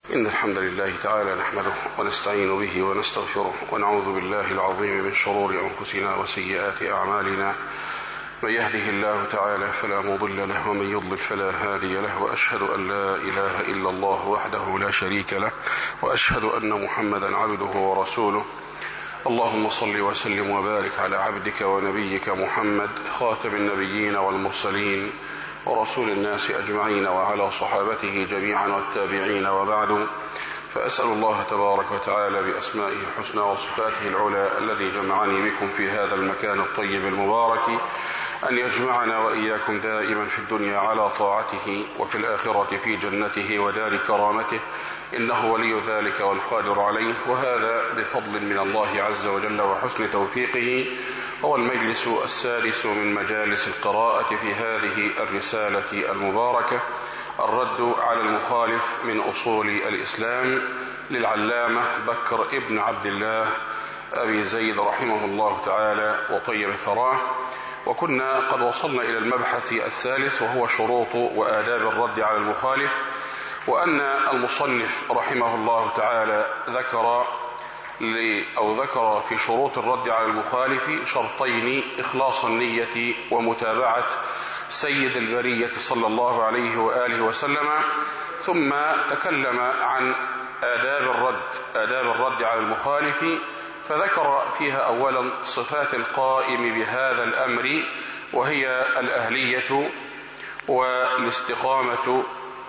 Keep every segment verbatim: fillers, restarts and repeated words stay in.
إن الحمد لله تعالى نحمده ونستعين به ونستغفره ونعوذ بالله العظيم من شرور أنفسنا وسيئات أعمالنا. من يهده الله تعالى فلا مضل له ومن يضلل فلا هادي له، وأشهد أن لا إله إلا الله وحده لا شريك له، وأشهد أن محمدا عبده ورسوله. اللهم صل وسلم وبارك على عبدك ونبيك محمد خاتم النبيين والمرسلين ورسول الناس أجمعين، وعلى صحابته جميعا والتابعين، وبعد. فأسأل الله تبارك وتعالى بأسمائه الحسنى وصفاته العلى الذي جمعني بكم في هذا المكان الطيب المبارك أن يجمعنا وإياكم دائما في الدنيا على طاعته، وفي الآخرة في جنته ودار كرامته، إنه ولي ذلك والقادر عليه، وهذا بفضل من الله عز وجل وحسن توفيقه. هو المجلس السادس من مجالس القراءة في هذه الرسالة المباركة، الرد على المخالف من أصول الإسلام للعلامة بكر ابن عبد الله أبي زيد رحمه الله تعالى وطيب ثراه. وكنا قد وصلنا إلى المبحث الثالث، وهو شروط وآداب الرد على المخالف، وأن المصنف رحمه الله تعالى ذكر أو ذكر في شروط الرد على المخالف شرطين: إخلاص النية ومتابعة سيد البرية صلى الله عليه وآله وسلم. ثم تكلم عن آداب الرد آداب الرد على المخالف، فذكر فيها أولا صفات القائم بهذا الأمر، وهي الأهلية والاستقامة،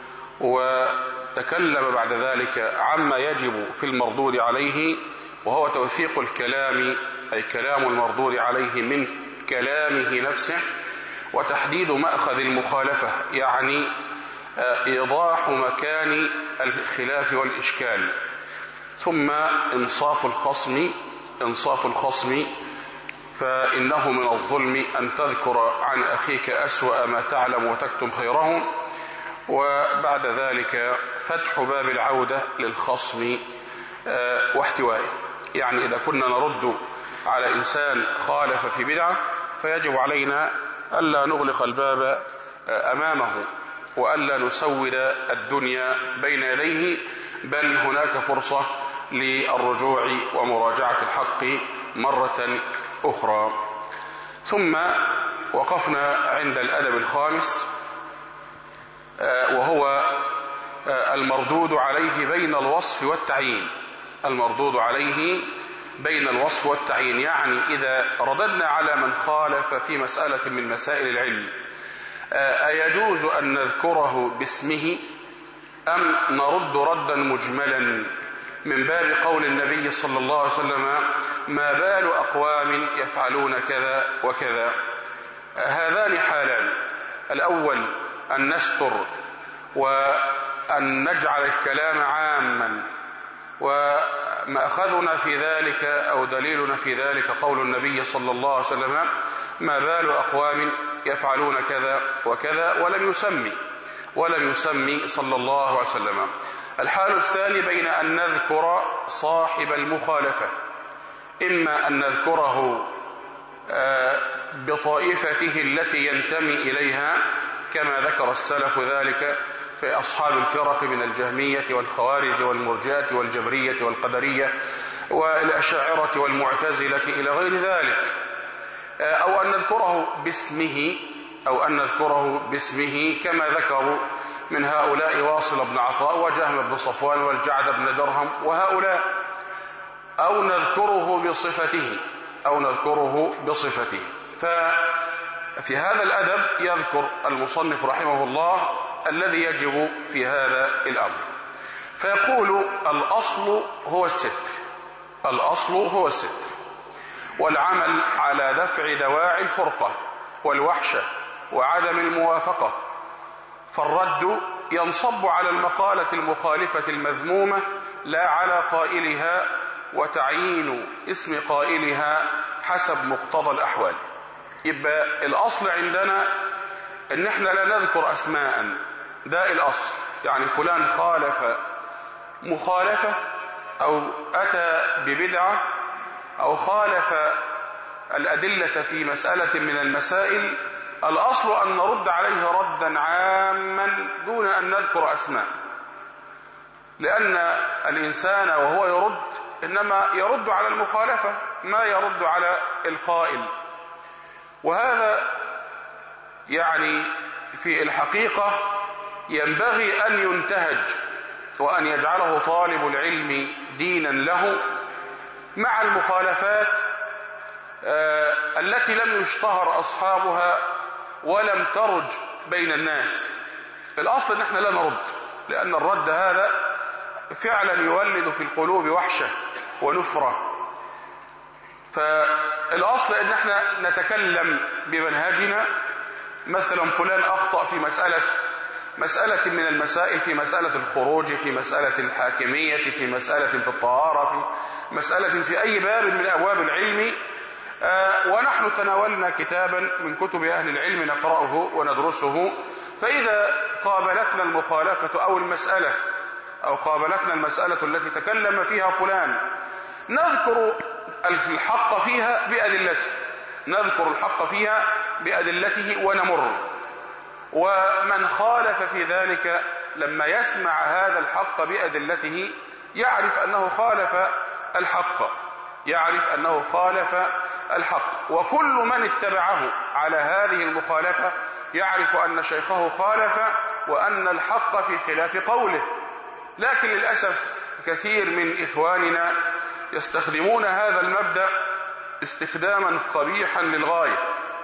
وتكلم بعد ذلك عما يجب في المردود عليه، وهو توثيق الكلام، أي كلام المردود عليه من كلامه نفسه، وتحديد مأخذ المخالفة، يعني إيضاح مكان الخلاف والإشكال. ثم إنصاف الخصم إنصاف الخصم فإنه من الظلم أن تذكر عن أخيك أسوأ ما تعلم وتكتم خيره. وبعد ذلك فتح باب العودة للخصم واحتوائه، يعني إذا كنا نرد على إنسان خالف في بدعة فيجب علينا ألا نغلق الباب أمامه، وألا نسود الدنيا بين يديه، بل هناك فرصة للرجوع ومراجعة الحق مرة أخرى. ثم وقفنا عند الأدب الخامس، وهو المردود عليه بين الوصف والتعيين. المردود عليه بين الوصف والتعيين، يعني إذا رددنا على من خالف في مسألة من مسائل العلم، أيجوز أن نذكره باسمه أم نرد ردا مجملا من باب قول النبي صلى الله عليه وسلم: ما بال أقوام يفعلون كذا وكذا؟ هذان حالان: الأول أن نستر وأن نجعل الكلام عاما، ومأخذنا في ذلك أو دليلنا في ذلك قول النبي صلى الله عليه وسلم: ما بال أقوام يفعلون كذا وكذا، ولم يسمي ولم يسمي صلى الله عليه وسلم. الحال الثاني بين أن نذكر صاحب المخالفة، إما أن نذكره بطائفته التي ينتمي إليها، كما ذكر السلف ذلك في أصحاب الفرق من الجهمية والخوارج والمرجئة والجبرية والقدرية والأشاعرة والمعتزلة إلى غير ذلك، أو أن نذكره باسمه أو أن نذكره باسمه كما ذكروا من هؤلاء واصل بن عطاء وجهم بن صفوان والجعد بن درهم وهؤلاء، أو نذكره بصفته أو نذكره بصفته. ففي هذا الأدب يذكر المصنف رحمه الله الذي يجب في هذا الأمر، فيقول: الأصل هو الستر الأصل هو الستر والعمل على دفع دواعي الفرقة والوحشة وعدم الموافقة، فالرد ينصب على المقالة المخالفة المذمومة لا على قائلها، وتعيين اسم قائلها حسب مقتضى الأحوال. يبقى الأصل عندنا إن احنا لا نذكر أسماء، ده الأصل، يعني فلان خالف مخالفة أو أتى ببدعة أو خالف الأدلة في مسألة من المسائل، الأصل أن نرد عليه ردا عاما دون أن نذكر أسماء. لأن الإنسان وهو يرد إنما يرد على المخالفة ما يرد على القائل، وهذا يعني في الحقيقة ينبغي أن ينتهج وأن يجعله طالب العلم دينا له مع المخالفات آه التي لم يشتهر أصحابها ولم ترج بين الناس. الأصل أن احنا لا نرد، لأن الرد هذا فعلا يولد في القلوب وحشة ونفرة. فالأصل أن احنا نتكلم بمنهجنا. مثلا فلان أخطأ في مسألة مسألة من المسائل، في مسألة الخروج، في مسألة الحاكمية، في مسألة في الطهارة، في مسألة في أي باب من أبواب العلم، آه ونحن تناولنا كتابا من كتب أهل العلم نقرأه وندرسه، فإذا قابلتنا المخالفة أو المسألة أو قابلتنا المسألة التي تكلم فيها فلان نذكر الحق فيها بأدلته نذكر الحق فيها بأدلته ونمر. ومن خالف في ذلك لما يسمع هذا الحق بأدلته يعرف أنه خالف الحق يعرف أنه خالف الحق وكل من اتبعه على هذه المخالفة يعرف أن شيخه خالف وأن الحق في خلاف قوله. لكن للأسف كثير من إخواننا يستخدمون هذا المبدأ استخداما قبيحا للغاية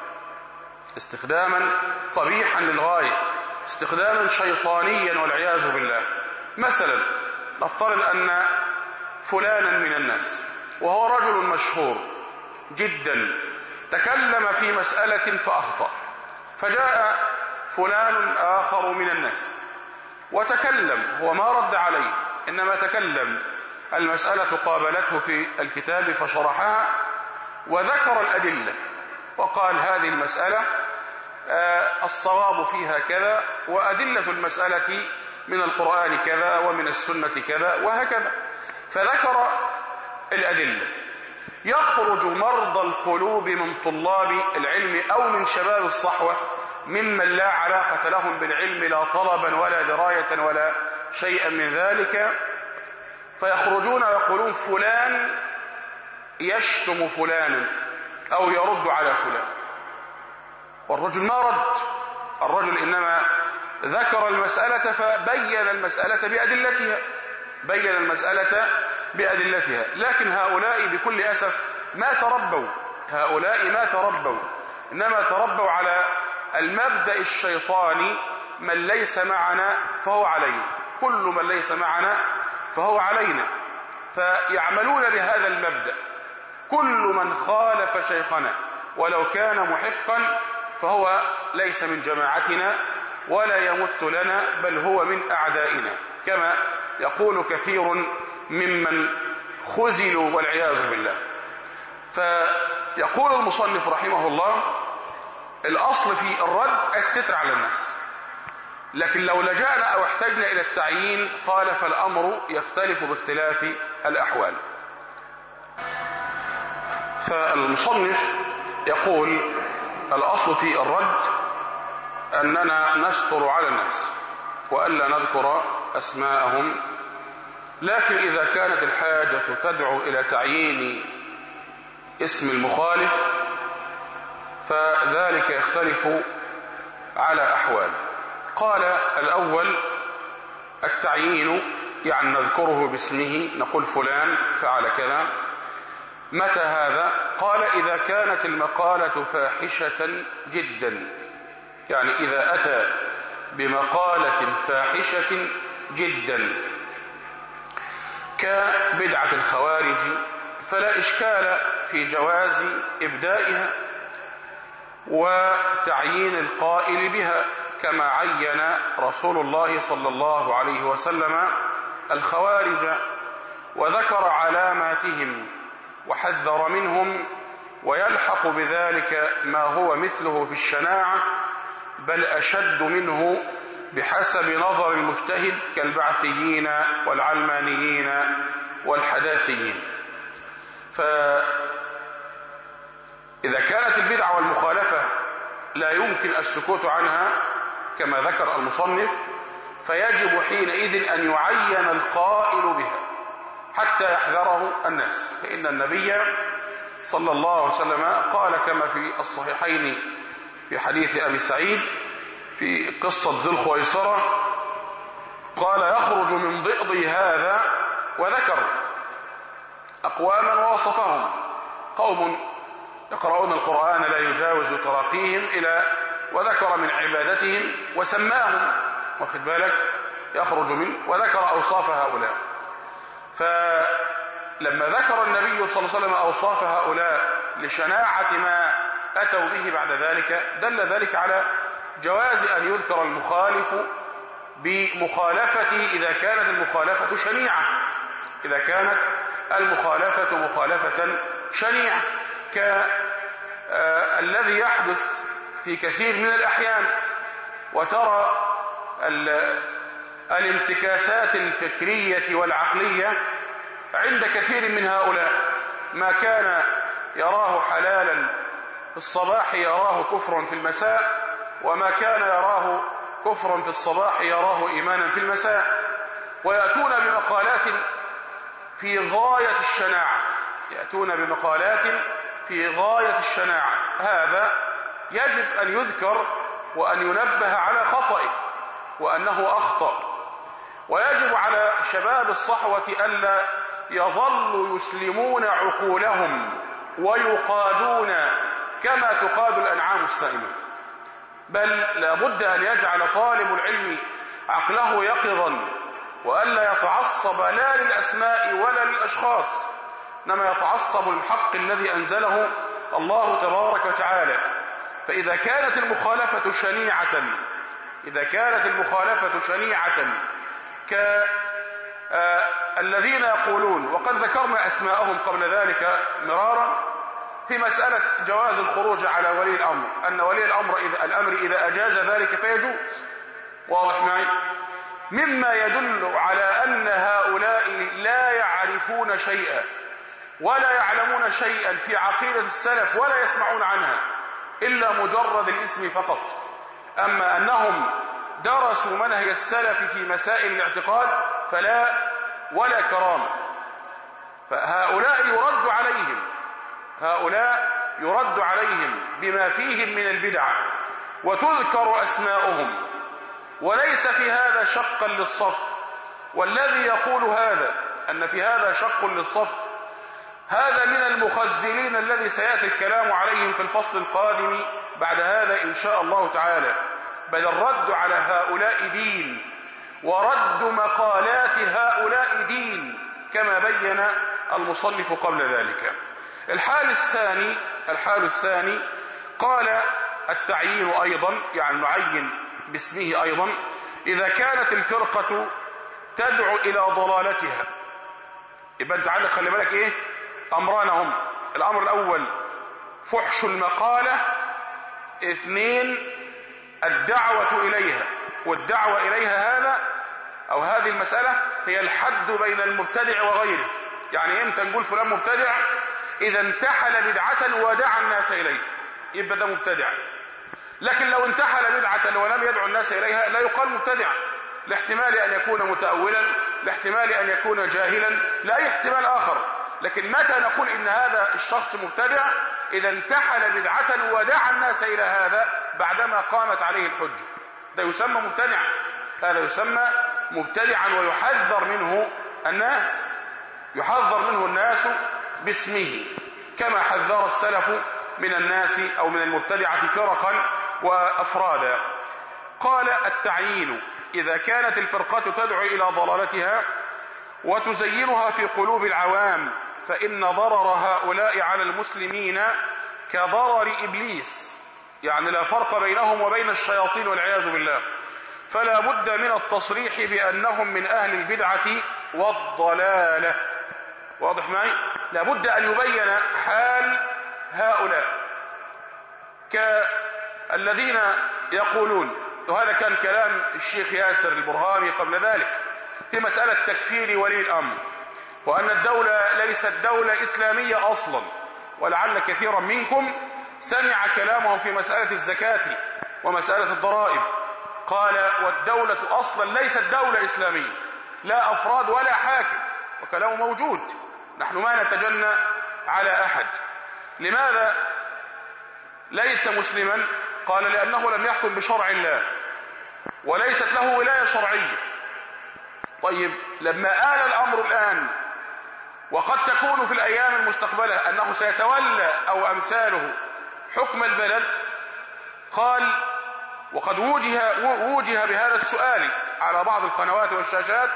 استخداما قبيحا للغاية استخداما شيطانيا والعياذ بالله. مثلا نفترض أن فلانا من الناس وهو رجل مشهور جدا تكلم في مسألة فأخطأ، فجاء فلان آخر من الناس وتكلم، هو ما رد عليه إنما تكلم، المسألة قابلته في الكتاب فشرحها وذكر الأدلة وقال هذه المسألة آه الصواب فيها كذا، وأدلة المسألة من القرآن كذا ومن السنة كذا وهكذا، فذكر الأدلة. يخرج مرضى القلوب من طلاب العلم أو من شباب الصحوة ممن لا علاقة لهم بالعلم لا طلبا ولا دراية ولا شيئا من ذلك، فيخرجون ويقولون فلان يشتم فلانا أو يرد على فلان، والرجل ما رد، الرجل إنما ذكر المسألة فبين المسألة بأدلتها بين المسألة بأدلتها. لكن هؤلاء بكل أسف ما تربوا هؤلاء ما تربوا إنما تربوا على المبدأ الشيطاني: من ليس معنا فهو علينا، كل من ليس معنا فهو علينا، فيعملون بهذا المبدأ: كل من خالف شيخنا ولو كان محقا فهو ليس من جماعتنا ولا يمت لنا بل هو من أعدائنا، كما يقول كثير ممن خزلوا والعياذ بالله. فيقول المصنف رحمه الله: الأصل في الرد الستر على الناس، لكن لو لجأنا أو احتجنا إلى التعيين قال فالأمر يختلف باختلاف الأحوال. فالمصنف يقول: الأصل في الرد أننا نستر على الناس وألا نذكر أسماءهم، لكن إذا كانت الحاجة تدعو إلى تعيين اسم المخالف فذلك يختلف على أحوال. قال: الأول التعيين، يعني نذكره باسمه، نقول فلان فعل كذا. متى هذا؟ قال: إذا كانت المقالة فاحشة جدا، يعني إذا أتى بمقالة فاحشة جدا كبدعة الخوارج فلا إشكال في جواز إبدائها وتعيين القائل بها، كما عين رسول الله صلى الله عليه وسلم الخوارج وذكر علاماتهم وحذر منهم، ويلحق بذلك ما هو مثله في الشناعة بل أشد منه بحسب نظر المجتهد كالبعثيين والعلمانيين والحداثيين. فإذا كانت البدعة والمخالفة لا يمكن السكوت عنها كما ذكر المصنف، فيجب حينئذ أن يعين القائل بها حتى يحذره الناس، فإن النبي صلى الله عليه وسلم قال كما في الصحيحين في حديث أبي سعيد في قصة ذي الخويصرة، قال يخرج من ضئضي هذا، وذكر أقواما ووصفهم، قوم يقرؤون القرآن لا يجاوز تراقيهم إلى، وذكر من عبادتهم وسماهم، واخد بالك، يخرج من، وذكر أوصاف هؤلاء. فلما ذكر النبي صلى الله عليه وسلم أوصاف هؤلاء لشناعة ما أتوا به بعد ذلك، دل ذلك على جواز أن يذكر المخالف بمخالفته إذا كانت المخالفة شنيعة، إذا كانت المخالفة مخالفة شنيعة، كالذي يحدث في كثير من الأحيان، وترى الانتكاسات الفكرية والعقلية عند كثير من هؤلاء، ما كان يراه حلالا في الصباح يراه كفرا في المساء، وما كان يراه كفرا في الصباح يراه إيمانا في المساء، ويأتون بمقالات في غاية الشناعة، يأتون بمقالات في غاية الشناعة. هذا يجب أن يذكر وأن ينبه على خطئه وأنه أخطأ، ويجب على شباب الصحوة ألا يظلوا يسلمون عقولهم ويقادون كما تقاد الأنعام السائمة، بل لابد أن يجعل طالب العلم عقله يقظا، وألا يتعصب لا للأسماء ولا للأشخاص، إنما يتعصب للحق الذي أنزله الله تبارك وتعالى. فإذا كانت المخالفة شنيعة إذا كانت المخالفة شنيعة كالذين يقولون، وقد ذكرنا أسماءهم قبل ذلك مرارا في مسألة جواز الخروج على ولي الأمر، أن ولي الأمر إذا الأمر إذا أجاز ذلك فيجوز، واضح معي؟ مما يدل على أن هؤلاء لا يعرفون شيئا ولا يعلمون شيئا في عقيدة السلف ولا يسمعون عنها إلا مجرد الاسم فقط. أما أنهم درسوا منهج السلف في مسائل الاعتقاد فلا ولا كرامة. فهؤلاء يرد عليهم هؤلاء يرد عليهم بما فيهم من البدع، وتذكر أسماؤهم، وليس في هذا شقا للصف. والذي يقول هذا أن في هذا شق للصف هذا من المخزلين الذي سيأتي الكلام عليهم في الفصل القادم بعد هذا إن شاء الله تعالى. بل الرد على هؤلاء دين، ورد مقالات هؤلاء دين، كما بين المصنف قبل ذلك. الحال الثاني الحال الثاني قال التعيين أيضا، يعني نعين باسمه أيضا إذا كانت الفرقة تدعو إلى ضلالتها. يبقى انت عندك خلي بالك ايه امران هم. الامر الاول فحش المقالة، اثنين الدعوة اليها. والدعوة اليها هذا او هذه المسألة هي الحد بين المبتدع وغيره. يعني امتى نقول فلان مبتدع؟ اذا انتحل بدعة ودعا الناس اليه يبقى ده مبتدع. لكن لو انتحل بدعة ولم يدعو الناس اليها لا يقال مبتدع، لاحتمال ان يكون متأولا، لاحتمال ان يكون جاهلا، لا اي احتمال اخر. لكن متى نقول ان هذا الشخص مبتدع؟ اذا انتحل بدعة ودعا الناس الى هذا بعدما قامت عليه الحجة، ده يسمى مبتدع. هذا يسمى مبتدعا ويحذر منه الناس يحذر منه الناس باسمه، كما حذر السلف من الناس او من المبتدعة فرقا وافرادا. قال التعيين إذا كانت الفرقة تدعو إلى ضلالتها وتزينها في قلوب العوام، فإن ضرر هؤلاء على المسلمين كضرر إبليس، يعني لا فرق بينهم وبين الشياطين والعياذ بالله. فلا بد من التصريح بأنهم من أهل البدعة والضلالة. واضح معي؟ لا بد أن يبين حال هؤلاء كالذين يقولون، وهذا كان كلام الشيخ ياسر البرهاني قبل ذلك في مسألة تكفير ولي الأمر، وأن الدولة ليست دولة إسلامية أصلا. ولعل كثيرا منكم سمع كلامهم في مسألة الزكاة ومسألة الضرائب، قال والدولة أصلا ليست دولة إسلامية، لا أفراد ولا حاكم، وكلامه موجود، نحن ما نتجنى على أحد. لماذا ليس مسلما؟ قال لأنه لم يحكم بشرع الله وليست له ولاية شرعية. طيب لما آل الأمر الآن وقد تكون في الأيام المستقبلة أنه سيتولى أو أمثاله حكم البلد، قال وقد وجه, وجه بهذا السؤال على بعض القنوات والشاشات: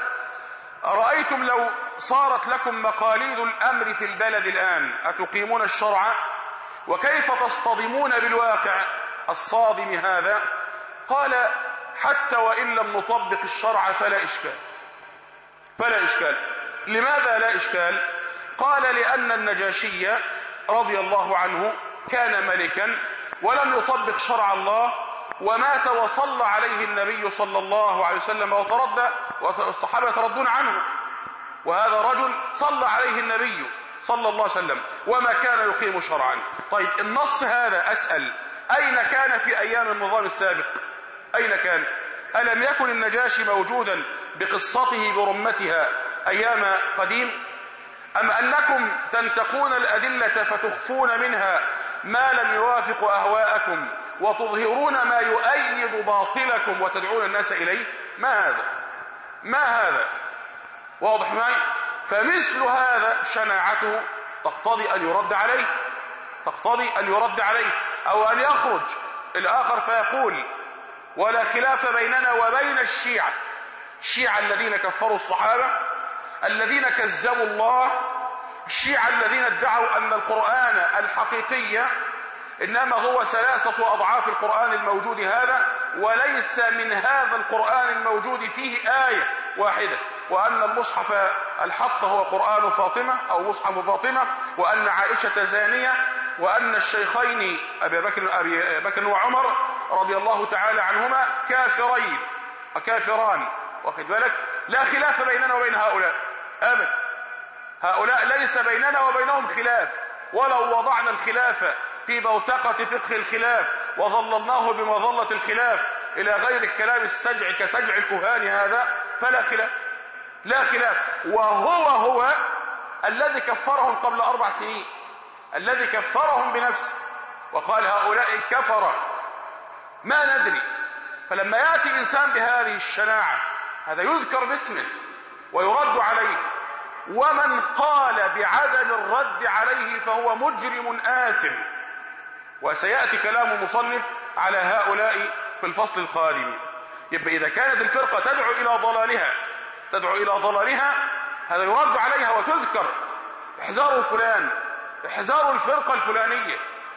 أرأيتم لو صارت لكم مقاليد الأمر في البلد الآن أتقيمون الشرع؟ وكيف تصطدمون بالواقع الصادم هذا؟ قال حتى وإن لم نطبق الشرع فلا إشكال. فلا إشكال. لماذا لا إشكال؟ قال لأن النجاشي رضي الله عنه كان ملكا ولم يطبق شرع الله، ومات وصلى عليه النبي صلى الله عليه وسلم وتردى، والصحابة يتردون عنه، وهذا رجل صلى عليه النبي صلى الله عليه وسلم وما كان يقيم شرعا. طيب النص هذا أسأل أين كان في أيام النظام السابق؟ أين كان؟ ألم يكن النجاشي موجودا بقصته برمتها أيام قديم؟ أم أنكم تنتقون الأدلة فتخفون منها ما لم يوافق أهواءكم وتظهرون ما يؤيد باطلكم وتدعون الناس إليه؟ ما هذا؟ ما هذا؟ واضح معي؟ فمثل هذا شناعته تقتضي أن يرد عليه، تقتضي أن يرد عليه، أو أن يخرج الآخر فيقول ولا خلاف بيننا وبين الشيعة، الشيعة الذين كفروا الصحابة، الذين كذبوا الله، الشيعة الذين ادعوا أن القرآن الحقيقي إنما هو ثلاثة أضعاف القرآن الموجود هذا، وليس من هذا القرآن الموجود فيه آية واحدة، وأن المصحف الحق هو قرآن فاطمة أو مصحف فاطمة، وأن عائشة زانية، وأن الشيخين أبي بكر, أبي بكر وعمر رضي الله تعالى عنهما كافرين وكافران. واخد بالك؟ لا خلاف بيننا وبين هؤلاء أبدا، هؤلاء ليس بيننا وبينهم خلاف، ولو وضعنا الخلاف في بوتقة فقه الخلاف وظللناه بمظلة الخلاف إلى غير الكلام السجع كسجع الكهان هذا فلا خلاف، لا خلاف. وهو هو الذي كفرهم قبل أربع سنين، الذي كفرهم بنفسه وقال هؤلاء كفر ما ندري. فلما يأتي إنسان بهذه الشناعة هذا يذكر باسمه ويرد عليه، ومن قال بعدم الرد عليه فهو مجرم آثم. وسيأتي كلام مصنف على هؤلاء في الفصل القادم. يبقى إذا كانت الفرقة تدعو إلى ضلالها تدعو إلى ضلالها هذا يرد عليها وتذكر: احذروا فلان، احذروا الفرقة الفلانية،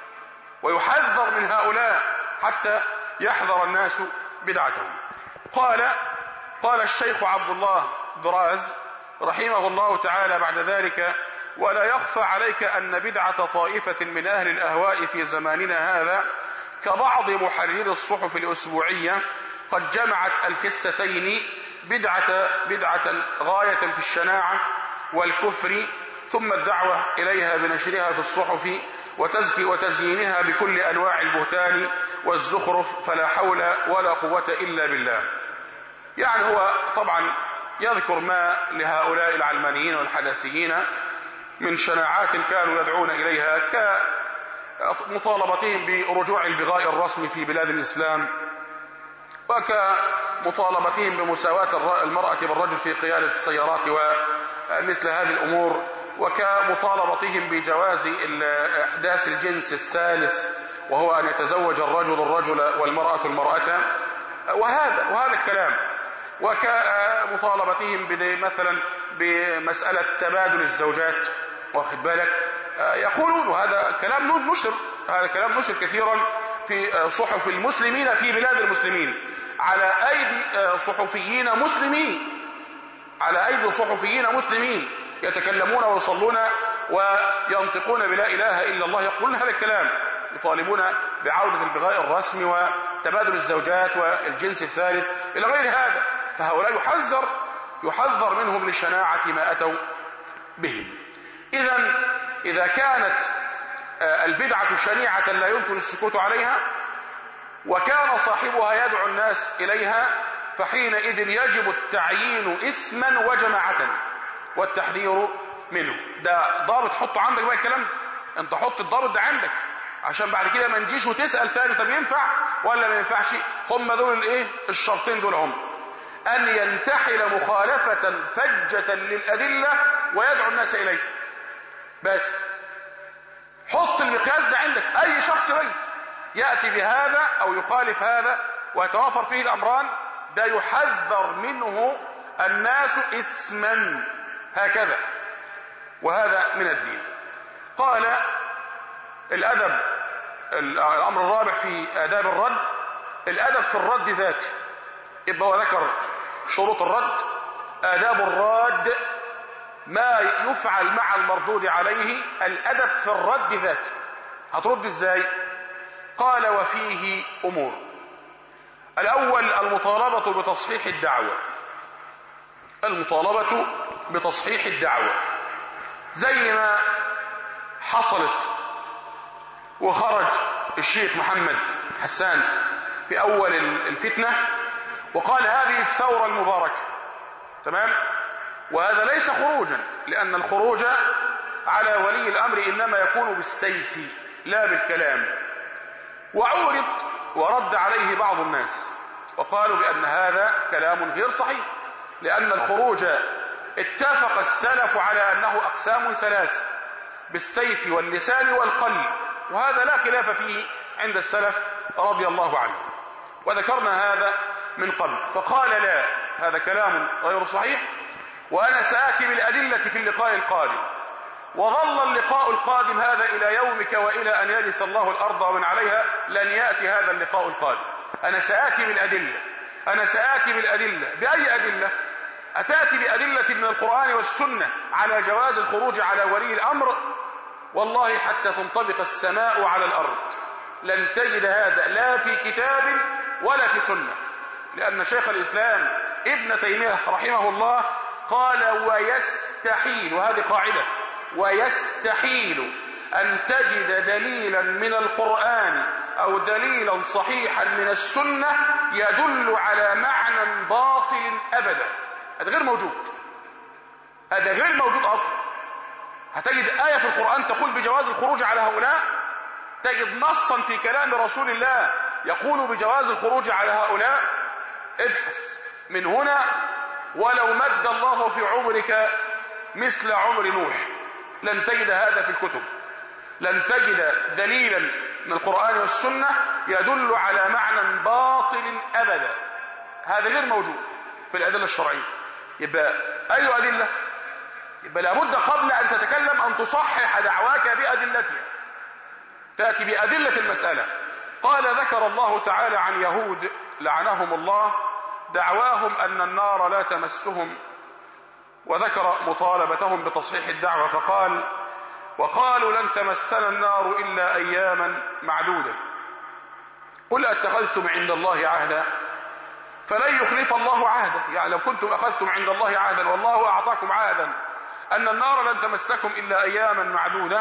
ويحذر من هؤلاء حتى يحذر الناس بدعتهم. قال قال الشيخ عبد الله دراز رحمه الله تعالى بعد ذلك: ولا يخفى عليك أن بدعة طائفة من أهل الأهواء في زماننا هذا كبعض محرري الصحف الأسبوعية قد جمعت الخستين بدعة, بدعة غاية في الشناعة والكفر، ثم الدعوة إليها بنشرها في الصحف وتزكي وتزيينها بكل أنواع البهتان والزخرف، فلا حول ولا قوة إلا بالله. يعني هو طبعا يذكر ما لهؤلاء العلمانيين والحداثيين من شناعات كانوا يدعون إليها، كمطالبتهم برجوع البغاء الرسمي في بلاد الإسلام، وكمطالبتهم بمساواة المرأة بالرجل في قيادة السيارات ومثل هذه الأمور، وكمطالبتهم بجواز إحداث الجنس الثالث وهو أن يتزوج الرجل الرجل والمرأة المرأة، وهذا وهذا الكلام، وكمطالبتهم مثلا بمسألة تبادل الزوجات. واخد بالك؟ يقولون وهذا كلام نشر هذا كلام نشر كثيرا في صحف المسلمين في بلاد المسلمين على أيدي صحفيين مسلمين على أيدي صحفيين مسلمين يتكلمون ويصلون وينطقون بلا إله إلا الله، يقولون هذا الكلام، يطالبون بعودة البغاء الرسمي وتبادل الزوجات والجنس الثالث إلى غير هذا. فهؤلاء يحذر يحذر منهم لشناعة ما أتوا به. إذن إذا كانت البدعة شنيعة لا يمكن السكوت عليها، وكان صاحبها يدعو الناس إليها، فحينئذ يجب التعيين اسما وجماعة والتحذير منه. ده ضابط حطه عندك بقى الكلام، انت حط الضابط ده عندك عشان بعد كده ما نجيش وتسأل تاني طب ينفع ولا ما ينفعش. هم دول الايه الشرطين دول، هم ان ينتحل مخالفة فجة للأدلة ويدعو الناس إليه. بس حط المقياس ده عندك. اي شخص بقى يأتي بهذا او يخالف هذا ويتوافر فيه الامران، ده يحذر منه الناس اسما هكذا، وهذا من الدين. قال الأدب، الأمر الرابع في آداب الرد، الأدب في الرد ذاته. يبقى هو ذكر شروط الرد، آداب الراد، ما يفعل مع المردود عليه، الأدب في الرد ذاته. هترد ازاي؟ قال وفيه أمور. الأول المطالبة بتصحيح الدعوة، المطالبة بتصحيح الدعوة زي ما حصلت وخرج الشيخ محمد حسان في أول الفتنة وقال هذه الثورة المباركة، تمام؟ وهذا ليس خروجا، لأن الخروج على ولي الأمر إنما يكون بالسيف لا بالكلام. وعورد ورد عليه بعض الناس وقالوا بأن هذا كلام غير صحيح، لأن الخروج اتفق السلف على أنه أقسام ثلاثة، بالسيف واللسان والقلب، وهذا لا خلاف فيه عند السلف رضي الله عنه، وذكرنا هذا من قبل. فقال لا، هذا كلام غير صحيح، وأنا سآتي بالأدلة في اللقاء القادم. وظل اللقاء القادم هذا إلى يومك وإلى أن يرث الله الأرض ومن عليها، لن يأتي هذا اللقاء القادم. أنا سآتي بالأدلة، أنا سآتي بالأدلة. بأي أدلة؟ أتأتي بأدلة من القرآن والسنة على جواز الخروج على ولي الأمر؟ والله حتى تنطبق السماء على الأرض لن تجد هذا لا في كتاب ولا في سنة، لأن شيخ الإسلام ابن تيمية رحمه الله قال ويستحيل، وهذه قاعدة، ويستحيل أن تجد دليلا من القرآن أو دليلا صحيحا من السنة يدل على معنى باطل أبدا. هذا غير موجود، هذا غير موجود أصلا. هتجد آية في القرآن تقول بجواز الخروج على هؤلاء، تجد نصا في كلام رسول الله يقول بجواز الخروج على هؤلاء. ابحث من هنا ولو مد الله في عمرك مثل عمر نوح لن تجد هذا في الكتب، لن تجد دليلا من القرآن والسنة يدل على معنى باطل أبدا. هذا غير موجود في الأدلة الشرعية. يبقى أي أدلة؟ يبقى لابد قبل أن تتكلم أن تصحح دعواك بأدلتها، تأتي بأدلة المسألة. قال ذكر الله تعالى عن يهود لعنهم الله دعواهم أن النار لا تمسهم، وذكر مطالبتهم بتصحيح الدعوة فقال وقالوا لن تمسنا النار إلا أياما معدودة قل أتخذتم عند الله عهدا فلن يخلف الله عهدا. يعني لو كنتم أخذتم عند الله عهدا والله أعطاكم عهدا أن النار لن تمسكم إلا أياما معدودة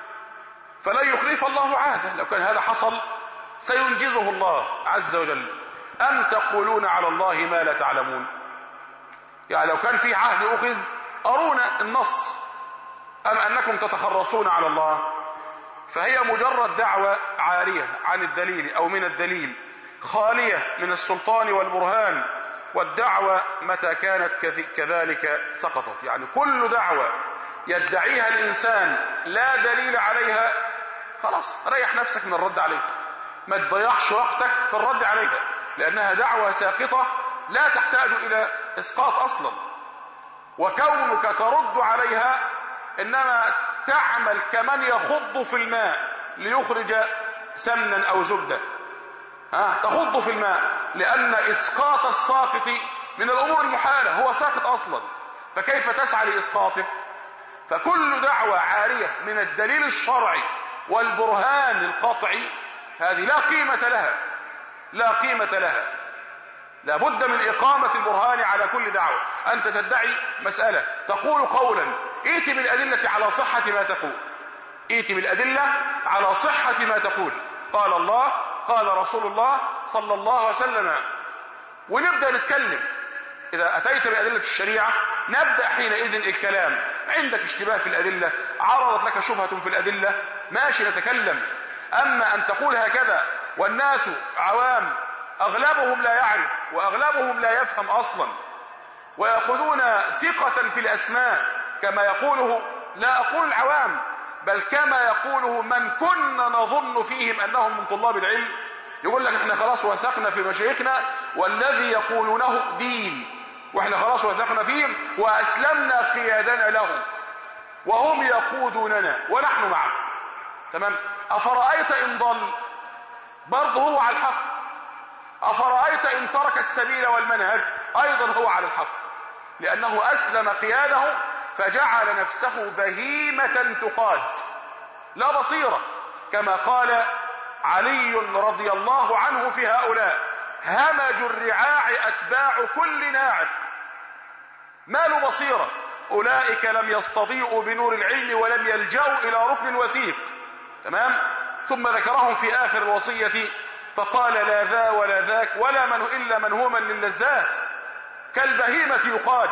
فلن يخلف الله عهدا، لو كان هذا حصل سينجزه الله عز وجل. أم تقولون على الله ما لا تعلمون؟ يعني لو كان في عهد أخذ أرونا النص، أم أنكم تتخرصون على الله؟ فهي مجرد دعوة عارية عن الدليل أو من الدليل، خالية من السلطان والبرهان، والدعوة متى كانت كذلك سقطت. يعني كل دعوة يدعيها الإنسان لا دليل عليها خلاص ريح نفسك من الرد عليها، ما تضيعش وقتك في الرد عليها، لأنها دعوة ساقطة لا تحتاج إلى إسقاط أصلا. وكونك ترد عليها إنما تعمل كمن يخض في الماء ليخرج سمنا أو زبدة، ها تخض في الماء، لأن إسقاط الساقط من الأمور المحالة، هو ساقط أصلا، فكيف تسعى لإسقاطه؟ فكل دعوة عارية من الدليل الشرعي والبرهان القطعي هذه لا قيمة لها، لا قيمة لها. لابد من إقامة البرهان على كل دعوة. أنت تدعي مسألة تقول قولا، ائت بالأدلة على صحة ما تقول، ائت بالأدلة على صحة ما تقول. قال الله، قال رسول الله صلى الله عليه وسلم، ونبدأ نتكلم. إذا أتيت بأدلة الشريعة نبدأ حينئذ الكلام. عندك اشتباه في الأدلة، عرضت لك شبهة في الأدلة، ماشي نتكلم. أما أن تقول هكذا والناس عوام أغلبهم لا يعرف وأغلبهم لا يفهم أصلا، ويأخذون ثقة في الأسماء كما يقوله، لا أقول العوام، بل كما يقوله من كنا نظن فيهم أنهم من طلاب العلم، يقول لك احنا خلاص وثقنا في مشايخنا والذي يقولونه دين، واحنا خلاص وثقنا فيهم وأسلمنا قيادنا لهم وهم يقودوننا ونحن معهم. تمام؟ أفرأيت إن ضل؟ برضه هو على الحق. أفرأيت إن ترك السبيل والمنهج؟ أيضا هو على الحق، لأنه أسلم قياده فجعل نفسه بهيمة تقاد لا بصيرة، كما قال علي رضي الله عنه في هؤلاء: همج الرعاع أتباع كل ناعق. ما له بصيرة، أولئك لم يستضيئوا بنور العلم ولم يلجأوا إلى ركن وثيق. تمام؟ ثم ذكرهم في آخر الوصية فقال: لا ذا ولا ذاك ولا من إلا منهوما للذات، كالبهيمة يقاد،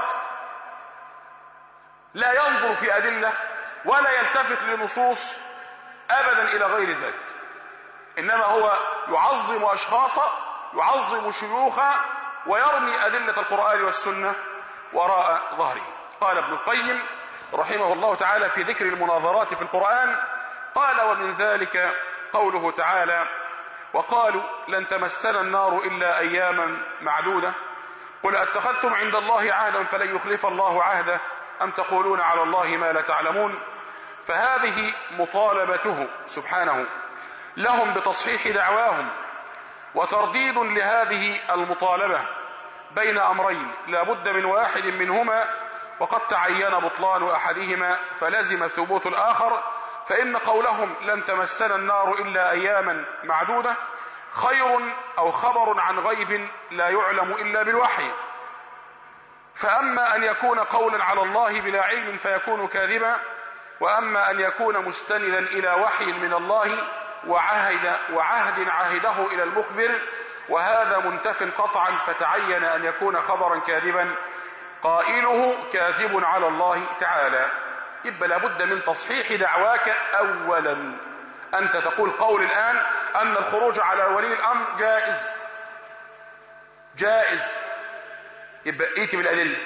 لا ينظر في أدلة ولا يلتفت لنصوص أبدا إلى غير ذلك، إنما هو يعظم أشخاصا، يعظم شيوخا، ويرمي أدلة القرآن والسنة وراء ظهره. قال ابن القيم رحمه الله تعالى في ذكر المناظرات في القرآن، قال: ومن ذلك قوله تعالى: وقالوا لن تمسنا النار إلا أياما معدودة، قل أتخذتم عند الله عهدا فلن يخلف الله عهده أم تقولون على الله ما لا تعلمون. فهذه مطالبته سبحانه لهم بتصحيح دعواهم وترديد لهذه المطالبة بين أمرين لا بد من واحد منهما، وقد تعين بطلان أحدهما فلزم ثبوت الآخر، فإن قولهم لن تمسنا النار إلا أياما معدودة خير أو خبر عن غيب لا يعلم إلا بالوحي، فأما أن يكون قولا على الله بلا علم فيكون كاذبا، وأما أن يكون مستندا إلى وحي من الله وعهد, وعهد عهده إلى المخبر وهذا منتف قطعا، فتعين أن يكون خبرا كاذبا قائله كاذب على الله تعالى. يبقى لابد من تصحيح دعواك أولا. أنت تقول قول الآن أن الخروج على ولي الأمر جائز جائز، يبقى ايتي بالأدلة،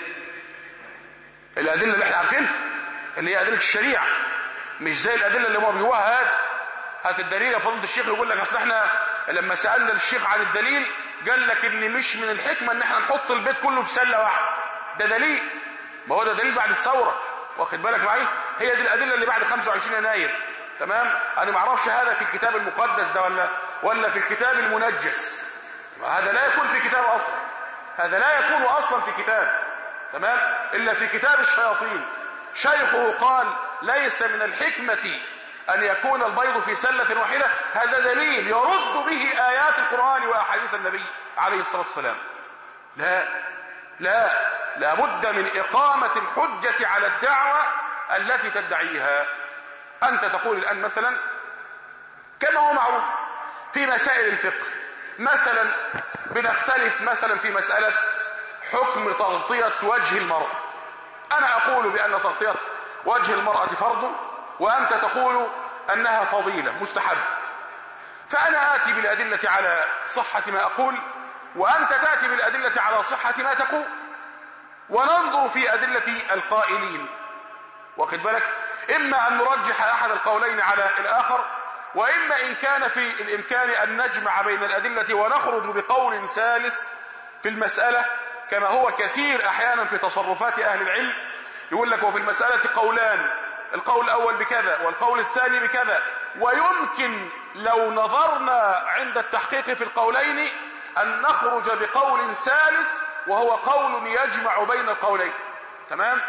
الأدلة اللي احنا عارفينها اللي هي أدلة الشريعة، مش زي الأدلة اللي هم بيوها. هات هات الدليل يا فضيلة الشيخ، يقول لك اصل احنا لما سألنا الشيخ عن الدليل قال لك ان مش من الحكمة ان احنا نحط البيت كله في سلة واحدة. ده دليل، ما هو ده دليل بعد الثورة، واخد بالك معي؟ هي دي الأدلة اللي بعد خمسة وعشرين يناير. تمام؟ انا ما اعرفش هذا في الكتاب المقدس ده ولا ولا في الكتاب المنجس، هذا لا يكون في كتاب اصلا، هذا لا يكون اصلا في كتاب. تمام؟ الا في كتاب الشياطين. شيخه قال ليس من الحكمة ان يكون البيض في سلة واحدة، هذا دليل يرد به ايات القرآن واحاديث النبي عليه الصلاة والسلام. لا لا لابد من اقامة الحجة على الدعوة التي تدعيها. انت تقول الان مثلا كما هو معروف في مسائل الفقه، مثلا بنختلف مثلا في مسألة حكم تغطية وجه المرأة، انا اقول بان تغطية وجه المرأة فرض وانت تقول انها فضيلة مستحب، فانا اتي بالادلة على صحة ما اقول وانت تاتي بالادلة على صحة ما تقول، وننظر في ادلة القائلين، واخد بالك؟ اما ان نرجح احد القولين على الاخر، واما ان كان في الامكان ان نجمع بين الادلة ونخرج بقول ثالث في المسألة، كما هو كثير احيانا في تصرفات اهل العلم. يقول لك وفي المسألة قولان، القول الاول بكذا والقول الثاني بكذا، ويمكن لو نظرنا عند التحقيق في القولين ان نخرج بقول ثالث وهو قول يجمع بين القولين. تمام؟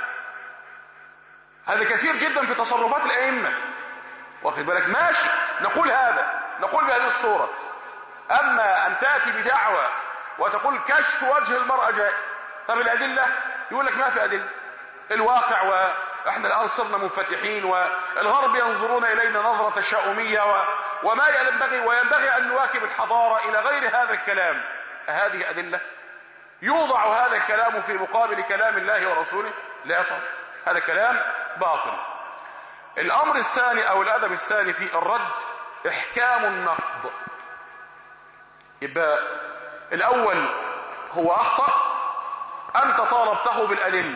هذا كثير جدا في تصرفات الائمة، واخد بالك؟ ماشي، نقول هذا، نقول بهذه الصورة. اما ان تأتي بدعوة وتقول كشف وجه المرأة جائز، طب الادلة؟ يقول لك ما في ادلة، الواقع، واحنا الان صرنا منفتحين والغرب ينظرون الينا نظرة تشاؤمية وما ينبغي وينبغي أن نواكب الحضارة إلى غير هذا الكلام. هذه أدلة يوضع هذا الكلام في مقابل كلام الله ورسوله؟ لا طبعا، هذا كلام باطل. الأمر الثاني أو الأدب الثاني في الرد إحكام النقد. يبقى الأول هو أخطأ، أنت طالبته بالأدلة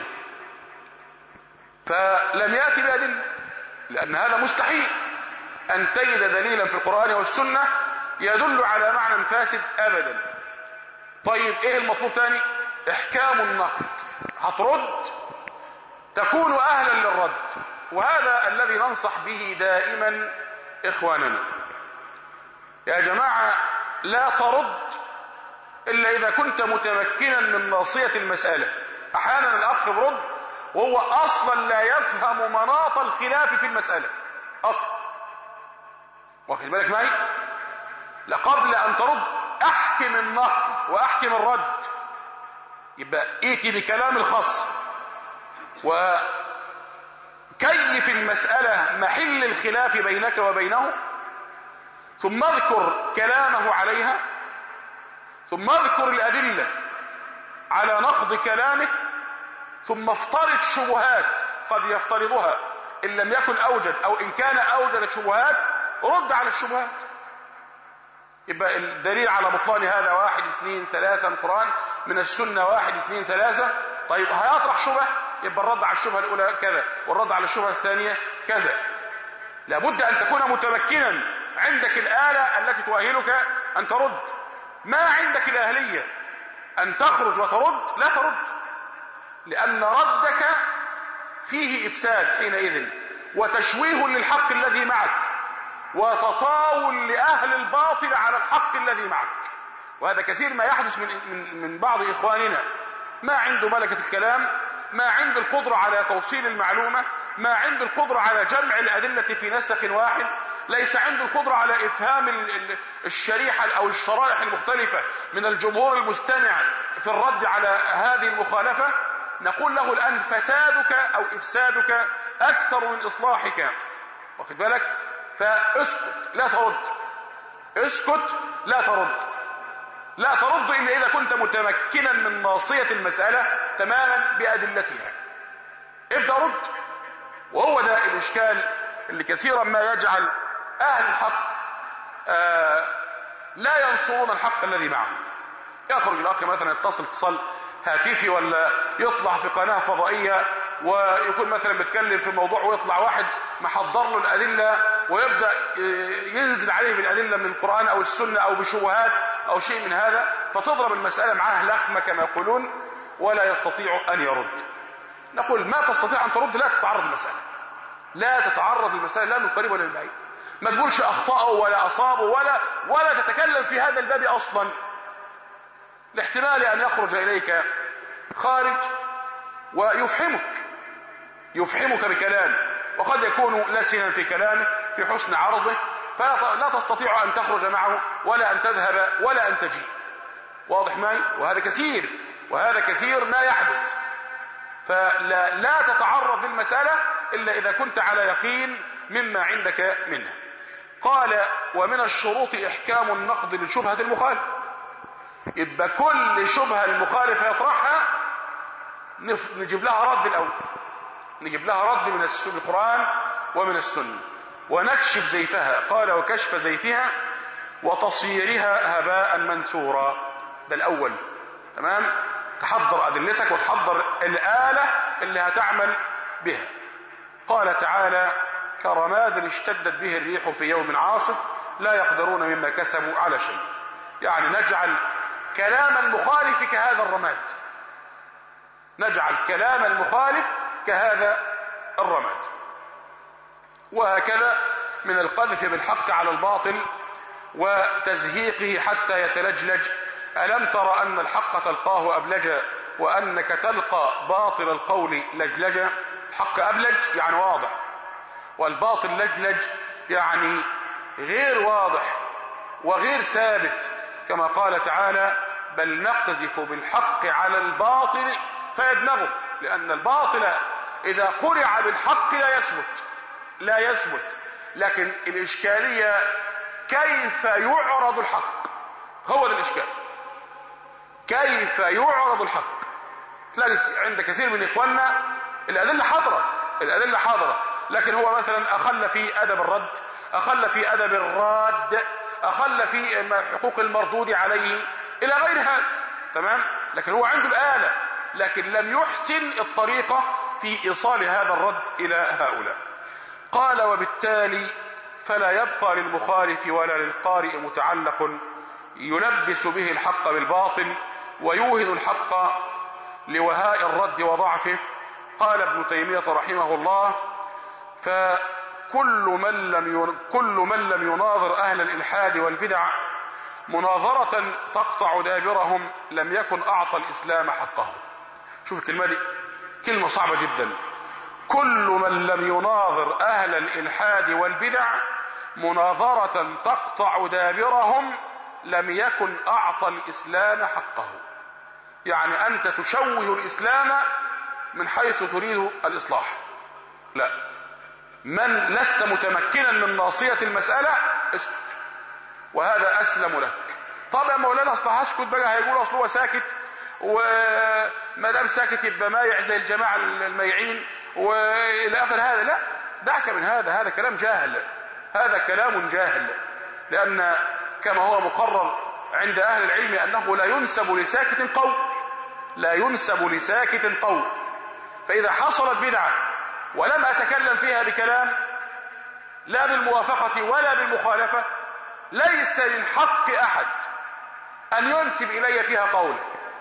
فلم يأتي بأدلة، لأن هذا مستحيل أن تجد دليلا في القرآن والسنة يدل على معنى فاسد أبدا. طيب إيه المطلوب تاني؟ إحكام النقد. هترد تكون أهلا للرد، وهذا الذي ننصح به دائما إخواننا. يا جماعة لا ترد إلا إذا كنت متمكنا من ناصية المسألة. أحيانا الأخ برد وهو أصلا لا يفهم مناط الخلاف في المسألة أصلا، واخد بالك معي؟ لقبل أن ترد أحكم النقد وأحكم الرد. يبقى إيتي بكلام الخاص وكيف المسألة محل الخلاف بينك وبينه، ثم اذكر كلامه عليها، ثم اذكر الأدلة على نقض كلامه، ثم افترض شبهات قد يفترضها إن لم يكن أوجد، أو إن كان أوجد شبهات رد على الشبهات. يبقى الدليل على بطلان هذا واحد اثنين ثلاثة، القرآن من السنة واحد اثنين ثلاثة. طيب هيطرح شبهة، يبقى الرد على الشبهة الأولى كذا والرد على الشبهة الثانية كذا. لابد أن تكون متمكنا، عندك الآلة التي تؤهلك أن ترد. ما عندك الأهلية أن تخرج وترد، لا ترد، لأن ردك فيه إفساد حينئذ وتشويه للحق الذي معك وتطاول لأهل الباطل على الحق الذي معك. وهذا كثير ما يحدث من, من, من بعض إخواننا، ما عنده ملكة الكلام، ما عنده القدرة على توصيل المعلومة، ما عنده القدرة على جمع الأدلة في نسق واحد، ليس عنده القدرة على إفهام الشريحة أو الشرائح المختلفة من الجمهور المستمع في الرد على هذه المخالفة. نقول له الآن فسادك أو إفسادك أكثر من إصلاحك، واخد بالك؟ فاسكت لا ترد، اسكت لا ترد، لا ترد إلا إذا كنت متمكنا من ناصية المسألة تماما بأدلتها. ابدأ رد. وهو ده الإشكال اللي كثيرا ما يجعل أهل الحق آه لا ينصرون الحق الذي معهم. يخرج الأخ مثلا يتصل اتصال هاتفي ولا يطلع في قناة فضائية ويكون مثلا بيتكلم في موضوع ويطلع واحد محضر له الأدلة ويبدأ ينزل عليه بالأدلة من القرآن أو السنة أو بشبهات أو شيء من هذا، فتضرب المسألة معاه لخمة كما يقولون ولا يستطيع أن يرد. نقول ما تستطيع أن ترد لا تتعرض المسألة، لا تتعرض المسألة لا من قريب ولا من بعيد. ما تقولش أخطأه ولا أصابه ولا ولا تتكلم في هذا الباب أصلا، لاحتمال أن يخرج إليك خارج ويفهمك يفهمك بكلامه، وقد يكون لسنا في كلامه في حسن عرضه، فلا تستطيع أن تخرج معه ولا أن تذهب ولا أن تجي. واضح معي؟ وهذا كثير وهذا كثير ما يحدث. فلا لا تتعرض للمسألة إلا إذا كنت على يقين مما عندك منها. قال ومن الشروط إحكام النقد لشبهة المخالف. يبقى كل شبهة المخالف يطرحها نجيب لها رد الأول، نجيب لها رد من القرآن ومن السنة ونكشف زيفها. قال وكشف زيفها وتصيرها هباء منثورا. ده الأول، تمام؟ تحضر أدلتك وتحضر الآلة اللي هتعمل بها. قال تعالى كرماد اشتدت به الريح في يوم عاصف لا يقدرون مما كسبوا على شيء. يعني نجعل كلام المخالف كهذا الرماد، نجعل كلام المخالف كهذا الرماد. وهكذا من القذف بالحق على الباطل وتزهيقه حتى يتلجلج. ألم تر أن الحق تلقاه أبلجا وأنك تلقى باطل القول لجلجا. الحق أبلج يعني واضح، والباطل لجلج يعني غير واضح وغير ثابت، كما قال تعالى بل نقذف بالحق على الباطل فيدمغه. لأن الباطل إذا قرع بالحق لا يثبت لا يثبت لكن الإشكالية كيف يعرض الحق؟ هو ده الإشكال. كيف يعرض الحق؟ تلاقي عند كثير من إخواننا الأدلة حاضرة، الأدلة حاضرة، لكن هو مثلا أخل في أدب الرد، أخل في أدب الراد، أخل في حقوق المردود عليه إلى غير هذا، تمام؟ لكن هو عنده الآلة، لكن لم يحسن الطريقة في إيصال هذا الرد إلى هؤلاء. قال: وبالتالي فلا يبقى للمخالف ولا للقارئ متعلق يلبس به الحق بالباطل ويوهن الحق لوهاء الرد وضعفه. قال ابن تيمية رحمه الله: فكل من لم كل من لم يناظر أهل الإلحاد والبدع مناظرة تقطع دابرهم لم يكن أعطى الإسلام حقه. شوف الكلمة دي، كلمة صعبة جدا. كل من لم يناظر أهل الإلحاد والبدع مناظرة تقطع دابرهم لم يكن أعطى الإسلام حقه. يعني أنت تشوه الإسلام من حيث تريد الإصلاح. لا، من لست متمكنا من ناصية المسألة اسكت، وهذا أسلم لك. طب يا مولانا أصل هسكت بقى، هيقول أصل هو ساكت، وما دام ساكت يبقى مايع زي الجماعة الميعين وإلى آخر هذا. لا، دعك من هذا، هذا كلام جاهل، هذا كلام جاهل، لأن كما هو مقرر عند أهل العلم أنه لا ينسب لساكت قول، لا ينسب لساكت قول. فإذا حصلت بدعة ولم أتكلم فيها بكلام لا بالموافقة ولا بالمخالفة، ليس من حق أحد أن ينسب إلي فيها قولا.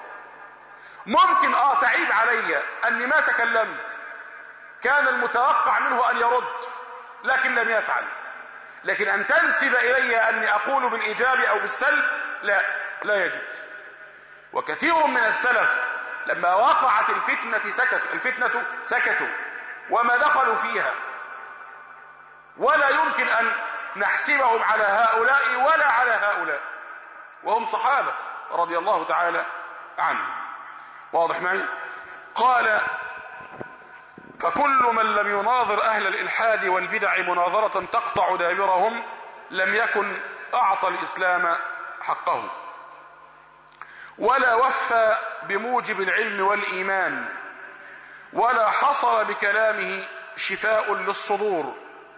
ممكن آه تعيب علي أني ما تكلمت، كان المتوقع منه أن يرد لكن لم يفعل، لكن أن تنسب إلي أني أقول بالإيجاب أو بالسلب، لا، لا يجوز. وكثير من السلف لما وقعت الفتنة سكت الفتنة سكتوا وما دخلوا فيها، ولا يمكن أن نحسبهم على هؤلاء ولا على هؤلاء، وهم صحابة رضي الله تعالى عنهم. واضح معي؟ قال: فكل من لم يناظر أهل الإلحاد والبدع مناظرة تقطع دابرهم لم يكن أعطى الإسلام حقه ولا وفى بموجب العلم والإيمان ولا حصل بكلامه شفاء للصدور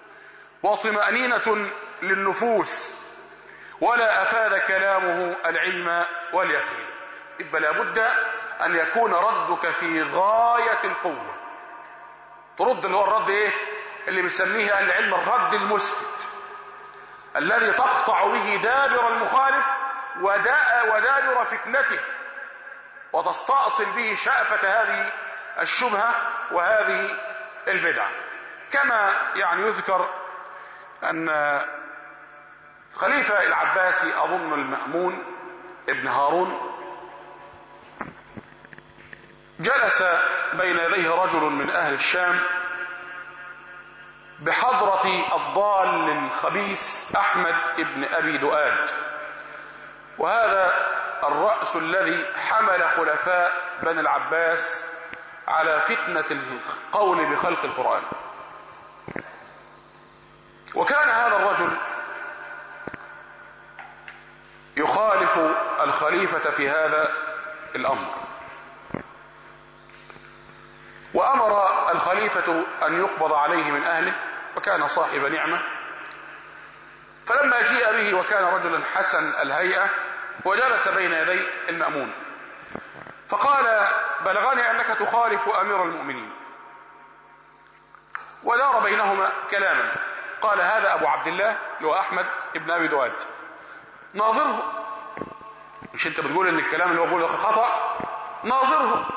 وطمأنينة للنفوس ولا أفاد كلامه العلم واليقين. إبا لابد أن يكون ردك في غاية القوة. ترد اللي هو الرد إيه؟ اللي بيسميه أهل العلم الرد المسكت، الذي تقطع به دابر المخالف ودابر فتنته وتستأصل به شأفة هذه الشبهة وهذه البدعة. كما يعني يذكر أن خليفة العباسي أظن المأمون ابن هارون جلس بين يديه رجل من أهل الشام بحضرة الضال الخبيث أحمد ابن أبي دؤاد، وهذا الرأس الذي حمل خلفاء بني العباس على فتنة القول بخلق القرآن. وكان هذا الرجل يخالف الخليفة في هذا الأمر، وأمر الخليفة أن يقبض عليه من أهله، وكان صاحب نعمة. فلما جيء به وكان رجلا حسن الهيئة وجلس بين يدي المأمون فقال: بلغني أنك تخالف أمير المؤمنين. ودار بينهما كلاما. قال: هذا أبو عبد الله اللي هو أحمد ابن أبي دؤاد، ناظره. مش أنت بتقول إن الكلام اللي هو بيقوله خطأ؟ ناظره.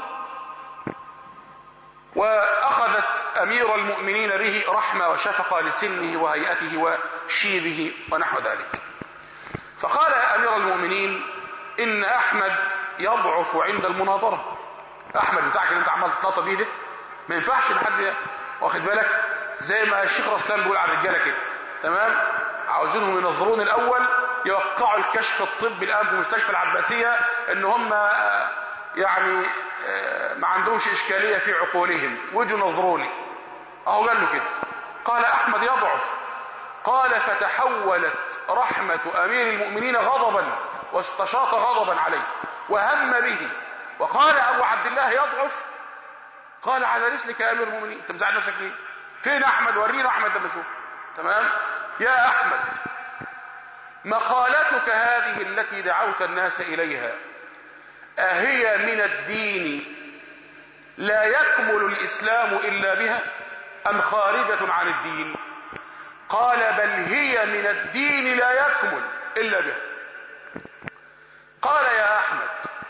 وأخذت أمير المؤمنين به رحمة وشفقة لسنه وهيئته وشيبه ونحو ذلك. فقال أمير المؤمنين: إن أحمد يضعف عند المناظرة. أحمد بتاعك اللي أنت عمال تتناطر بيه ده ما ينفعش لحد، واخد بالك؟ زي ما الشيخ رسلان بيقول على الرجالة كده، تمام؟ عاوزينهم ينظرون الأول، يوقعوا الكشف الطبي الآن في مستشفى العباسية إن هم يعني ما عندهمش إشكالية في عقولهم، وجوا نظروني. أهو قال له كده. قال: أحمد يضعف قال فتحولت رحمة أمير المؤمنين غضبا واستشاط غضبا عليه وهم به، وقال أبو عبد الله يضعف، قال على رسلك يا أمير المؤمنين، أنت مزعل نفسك ليه؟ فين أحمد؟ ورينا أحمد لما أشوف. تمام؟ يا أحمد، مقالتك هذه التي دعوت الناس إليها أهي من الدين لا يكمل الإسلام إلا بها أم خارجة عن الدين؟ قال بل هي من الدين لا يكمل إلا بها. قال يا أحمد،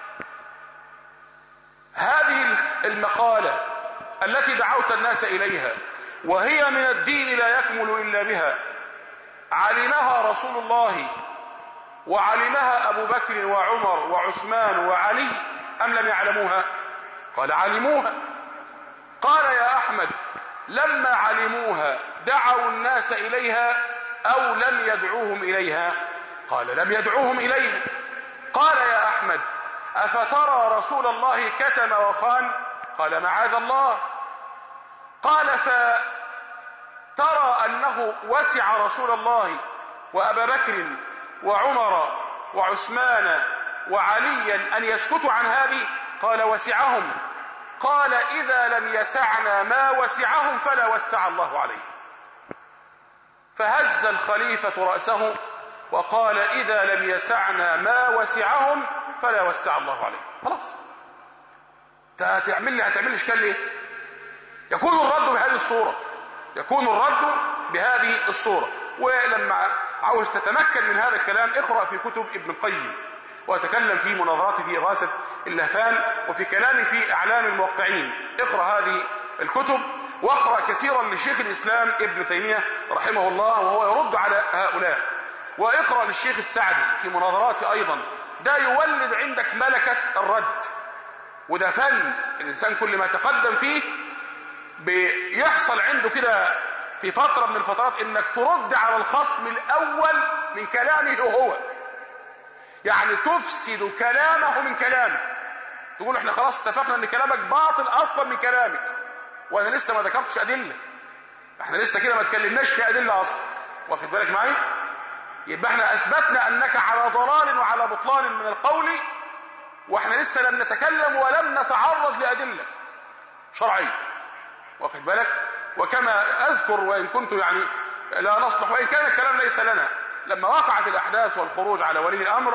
هذه المقالة التي دعوت الناس إليها وهي من الدين لا يكمل إلا بها علمها رسول الله وعلمها أبو بكر وعمر وعثمان وعلي أم لم يعلموها؟ قال علموها. قال يا أحمد، لما علموها دعوا الناس إليها أو لم يدعوهم إليها؟ قال لم يدعوهم إليها. قال يا أحمد، أفترى رسول الله كتم وخان؟ قال معاذ الله. قال فترى أنه وسع رسول الله وأبا بكر وعمر وعثمان وعليا أن يسكتوا عن هذه؟ قال وسعهم. قال إذا لم يسعنا ما وسعهم فلا وسع الله عليه. فهز الخليفة رأسه وقال إذا لم يسعنا ما وسعهم فلا وسع الله عليه. خلاص، هتعمل لي هتعمل لي اشكال ليه؟ يكون الرد بهذه الصورة، يكون الرد بهذه الصورة. ولما عاوز تتمكن من هذا الكلام اقرأ في كتب ابن القيم، وأتكلم في مناظراتي في إغاثة اللهفان وفي كلامي في أعلام الموقعين. اقرأ هذه الكتب، واقرأ كثيرا لشيخ الإسلام ابن تيمية رحمه الله وهو يرد على هؤلاء، واقرأ للشيخ السعدي في مناظراتي أيضا. ده يولد عندك ملكة الرد، وده فن الإنسان كل ما تقدم فيه بيحصل عنده كده في فترة من الفترات انك ترد على الخصم الأول من كلامه هو، يعني تفسد كلامه من كلامه. تقول احنا خلاص اتفقنا ان كلامك باطل اصلا من كلامك، وانا لسه ما ذكرتش ادله، احنا لسه كده ما اتكلمناش في ادله اصلا، واخد بالك معي؟ يبقى احنا اثبتنا انك على ضلال وعلى بطلان من القول، واحنا لسه لم نتكلم ولم نتعرض لادله شرعيه، واخد بالك؟ وكما اذكر وان كنت يعني لا نصلح، وان كان الكلام ليس لنا، لما وقعت الاحداث والخروج على ولي الامر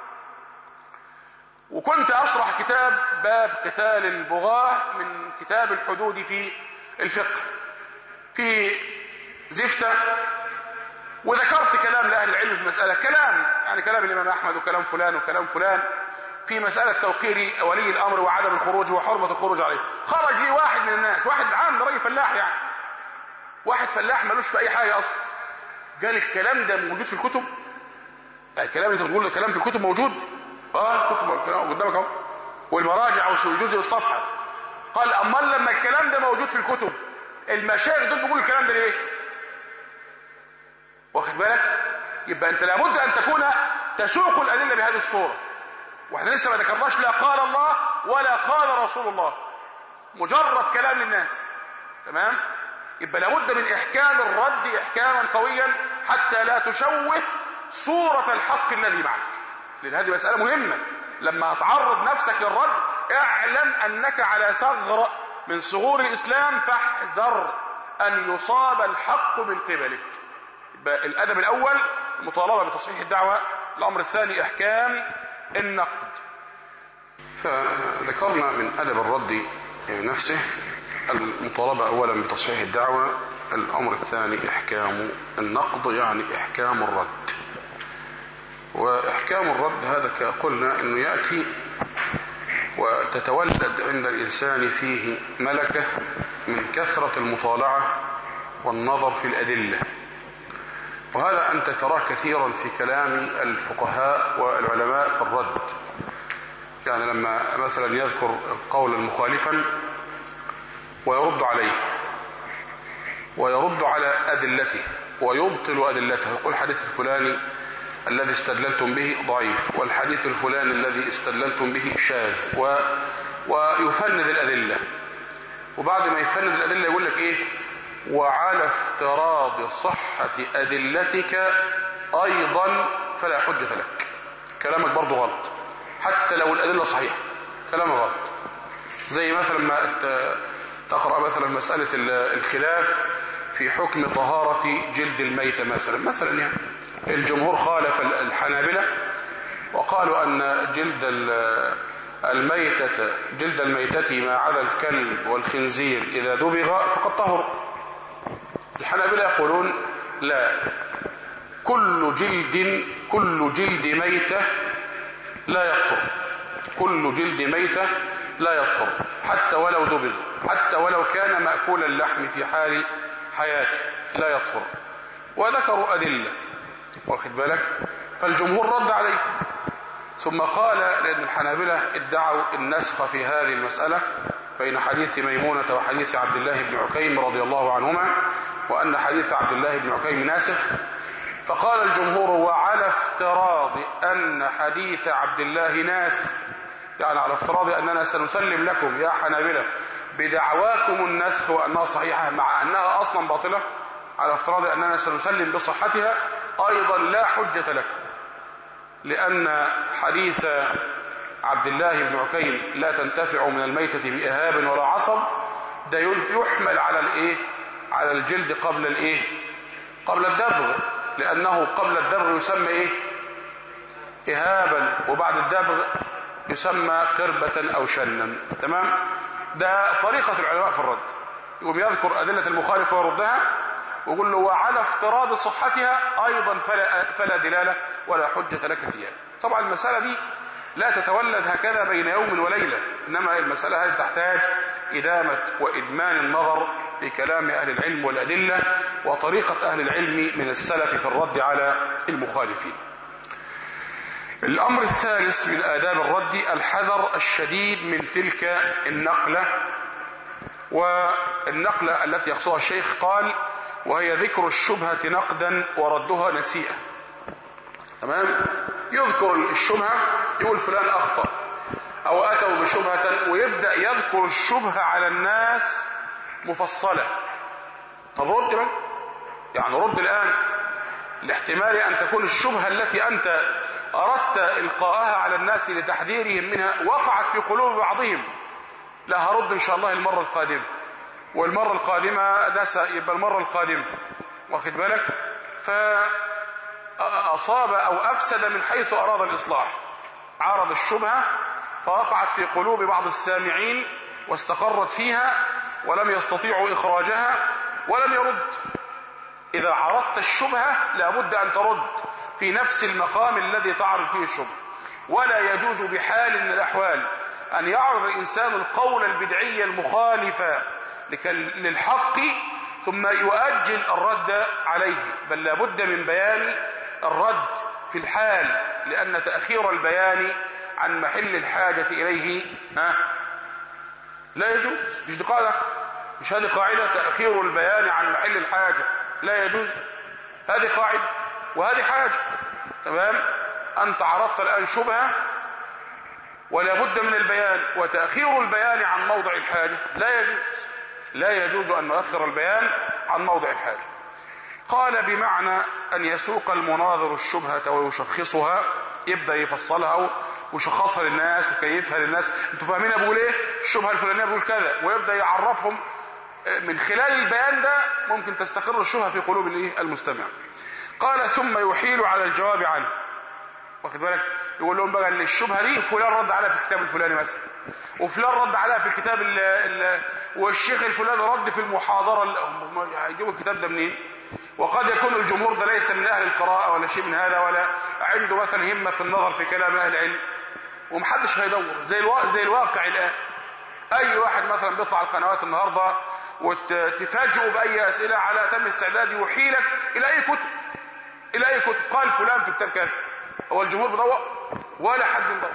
وكنت اشرح كتاب باب قتال البغاة من كتاب الحدود في الفقه في زفتة، وذكرت كلام لأهل العلم في مسألة، كلام يعني كلام الإمام أحمد وكلام فلان وكلام فلان في مسألة توقير ولي الأمر وعدم الخروج وحرمة الخروج عليه. خرج لي واحد من الناس، واحد عام، راجل فلاح يعني، واحد فلاح ملوش في أي حاجة أصلا، قال الكلام ده موجود في الكتب؟ الكلام اللي انت بتقول الكلام في الكتب موجود؟ اه الكتب قدامك اهو والمراجع والجزء والصفحة. قال امال لما الكلام ده موجود في الكتب المشايخ دول بيقولوا الكلام ده ليه؟ واخد بالك؟ يبقى انت لابد ان تكون تسوق الادله بهذه الصوره، واحنا لسه ما ذكرناش لا قال الله ولا قال رسول الله، مجرد كلام للناس. تمام؟ يبقى لابد من احكام الرد احكاما قويا حتى لا تشوه صوره الحق الذي معك، لان هذه مساله مهمه. لما تعرض نفسك للرد اعلم انك على ثغر من ثغور الاسلام، فاحذر ان يصاب الحق من قبلك. يبقى الادب الاول المطالبه بتصحيح الدعوه، الامر الثاني احكام النقد. فذكرنا من ادب الرد نفسه المطالبه اولا بتصحيح الدعوه، الامر الثاني احكام النقد يعني احكام الرد. واحكام الرد هذا قلنا انه ياتي وتتولد عند الانسان فيه ملكه من كثره المطالعه والنظر في الادله، وهذا أنت تراه كثيرا في كلام الفقهاء والعلماء في الرد. يعني لما مثلا يذكر قولا مخالفا ويرد عليه ويرد على أدلته ويبطل أدلته، يقول الحديث الفلاني الذي استدللتم به ضعيف، والحديث الفلاني الذي استدللتم به شاذ، و... ويفند الأدلة. وبعد ما يفند الأدلة يقول لك إيه؟ وعلى افتراض صحة أدلتك أيضا فلا حجة لك. كلامك برضو غلط حتى لو الأدلة صحيحة، كلامك غلط. زي مثلا ما تقرأ مثلا مسألة الخلاف في حكم طهارة جلد الميتة مثلا مثلا يعني الجمهور خالف الحنابلة وقالوا أن جلد الميتة جلد الميتة ما عدا الكلب والخنزير إذا دبغ فقد طهر. الحنابلة يقولون لا، كل جلد كل جلد ميتة لا يطهر، كل جلد ميتة لا يطهر حتى ولو دبغ، حتى ولو كان مأكول اللحم في حال حياته لا يطهر. وذكروا أدلة، واخد بالك؟ فالجمهور رد عليه، ثم قال لأن الحنابلة ادعوا النسخ في هذه المسألة بين حديث ميمونة وحديث عبد الله بن عكيم رضي الله عنهما، وأن حديث عبد الله بن عكيم ناسخ. فقال الجمهور وعلى افتراض أن حديث عبد الله ناسخ، يعني على افتراض أننا سنسلم لكم يا حنابلة بدعواكم النسخ وأنها صحيحة مع أنها أصلا باطلة، على افتراض أننا سنسلم بصحتها أيضا لا حجة لكم، لأن حديث عبد الله بن عكيم لا تنتفع من الميتة بإهاب ولا عصب ده يحمل على الإيه؟ على الجلد قبل الإيه؟ قبل الدبغ، لأنه قبل الدبغ يسمى إيه؟ إهابا، وبعد الدبغ يسمى قربة أو شنا. تمام؟ ده طريقة العلماء في الرد، يقوم يذكر أدلة المخالف ويردها ويقول له وعلى افتراض صحتها أيضا فلا, فلا دلالة ولا حجة لك فيها. طبعا المسألة دي لا تتولد هكذا بين يوم وليلة، إنما المسألة هذه تحتاج إدامة وإدمان النظر في كلام أهل العلم والأدلة وطريقة أهل العلم من السلف في الرد على المخالفين. الأمر الثالث من آداب الرد الحذر الشديد من تلك النقلة، والنقلة التي يقصدها الشيخ قال وهي ذكر الشبهة نقدا وردها نسيئة. تمام؟ يذكر الشبهة يقول فلان أخطأ أو أتوا بشبهة ويبدأ يذكر الشبهة على الناس مفصلة. طب رد بقى، يعني رد الآن لاحتمال أن تكون الشبهة التي أنت أردت إلقاءها على الناس لتحذيرهم منها وقعت في قلوب بعضهم. لا، هرد إن شاء الله المرة القادمة، والمرة القادمة نسى، يبقى المرة القادمة، واخد بالك؟ فأصاب أو أفسد من حيث أراد الإصلاح. عرض الشبهة فوقعت في قلوب بعض السامعين واستقرت فيها ولم يستطيعوا إخراجها ولم يرد. إذا عرضت الشبهة لابد أن ترد في نفس المقام الذي تعرض فيه الشبهة، ولا يجوز بحال من الأحوال أن يعرض الإنسان القول البدعي المخالف للحق ثم يؤجل الرد عليه، بل لابد من بيان الرد في الحال، لأن تأخير البيان عن محل الحاجة إليه ها لا يجوز. مش دي قاعدة؟ مش هذه قاعدة تأخير البيان عن محل الحاجة لا يجوز؟ هذه قاعدة وهذه حاجة. تمام؟ أنت عرضت الآن شبهة ولا بد من البيان، وتأخير البيان عن موضع الحاجة لا يجوز، لا يجوز أن نؤخر البيان عن موضع الحاجة. قال بمعنى أن يسوق المناظر الشبهة ويشخصها، يبدأ يفصلها ويشخصها للناس وكيفها للناس. انتوا فاهمين بقول ايه؟ الشبهة الفلانية بقول كذا، ويبدأ يعرفهم. من خلال البيان ده ممكن تستقر الشبهة في قلوب المستمع. قال ثم يحيل على الجواب عنه، واخد بالك؟ يقول لهم بقى ان الشبهه دي فلان رد عليها في الكتاب الفلاني مثلا، وفلان رد عليها في الكتاب ال ال والشيخ الفلاني رد في المحاضره. هيجيبوا الكتاب ده منين؟ وقد يكون الجمهور ده ليس من اهل القراءه ولا شيء من هذا، ولا عنده مثلا همه في النظر في كلام اهل العلم، ومحدش هيدور. زي الوا... زي الواقع الان، اي واحد مثلا بيطلع القنوات النهارده وتفاجئوا باي اسئله على تم استعداد يحيلك الى اي كتب، الى اي كتب قال فلان في كتاب كذا. هو الجمهور بيدور؟ ولا حد يدور،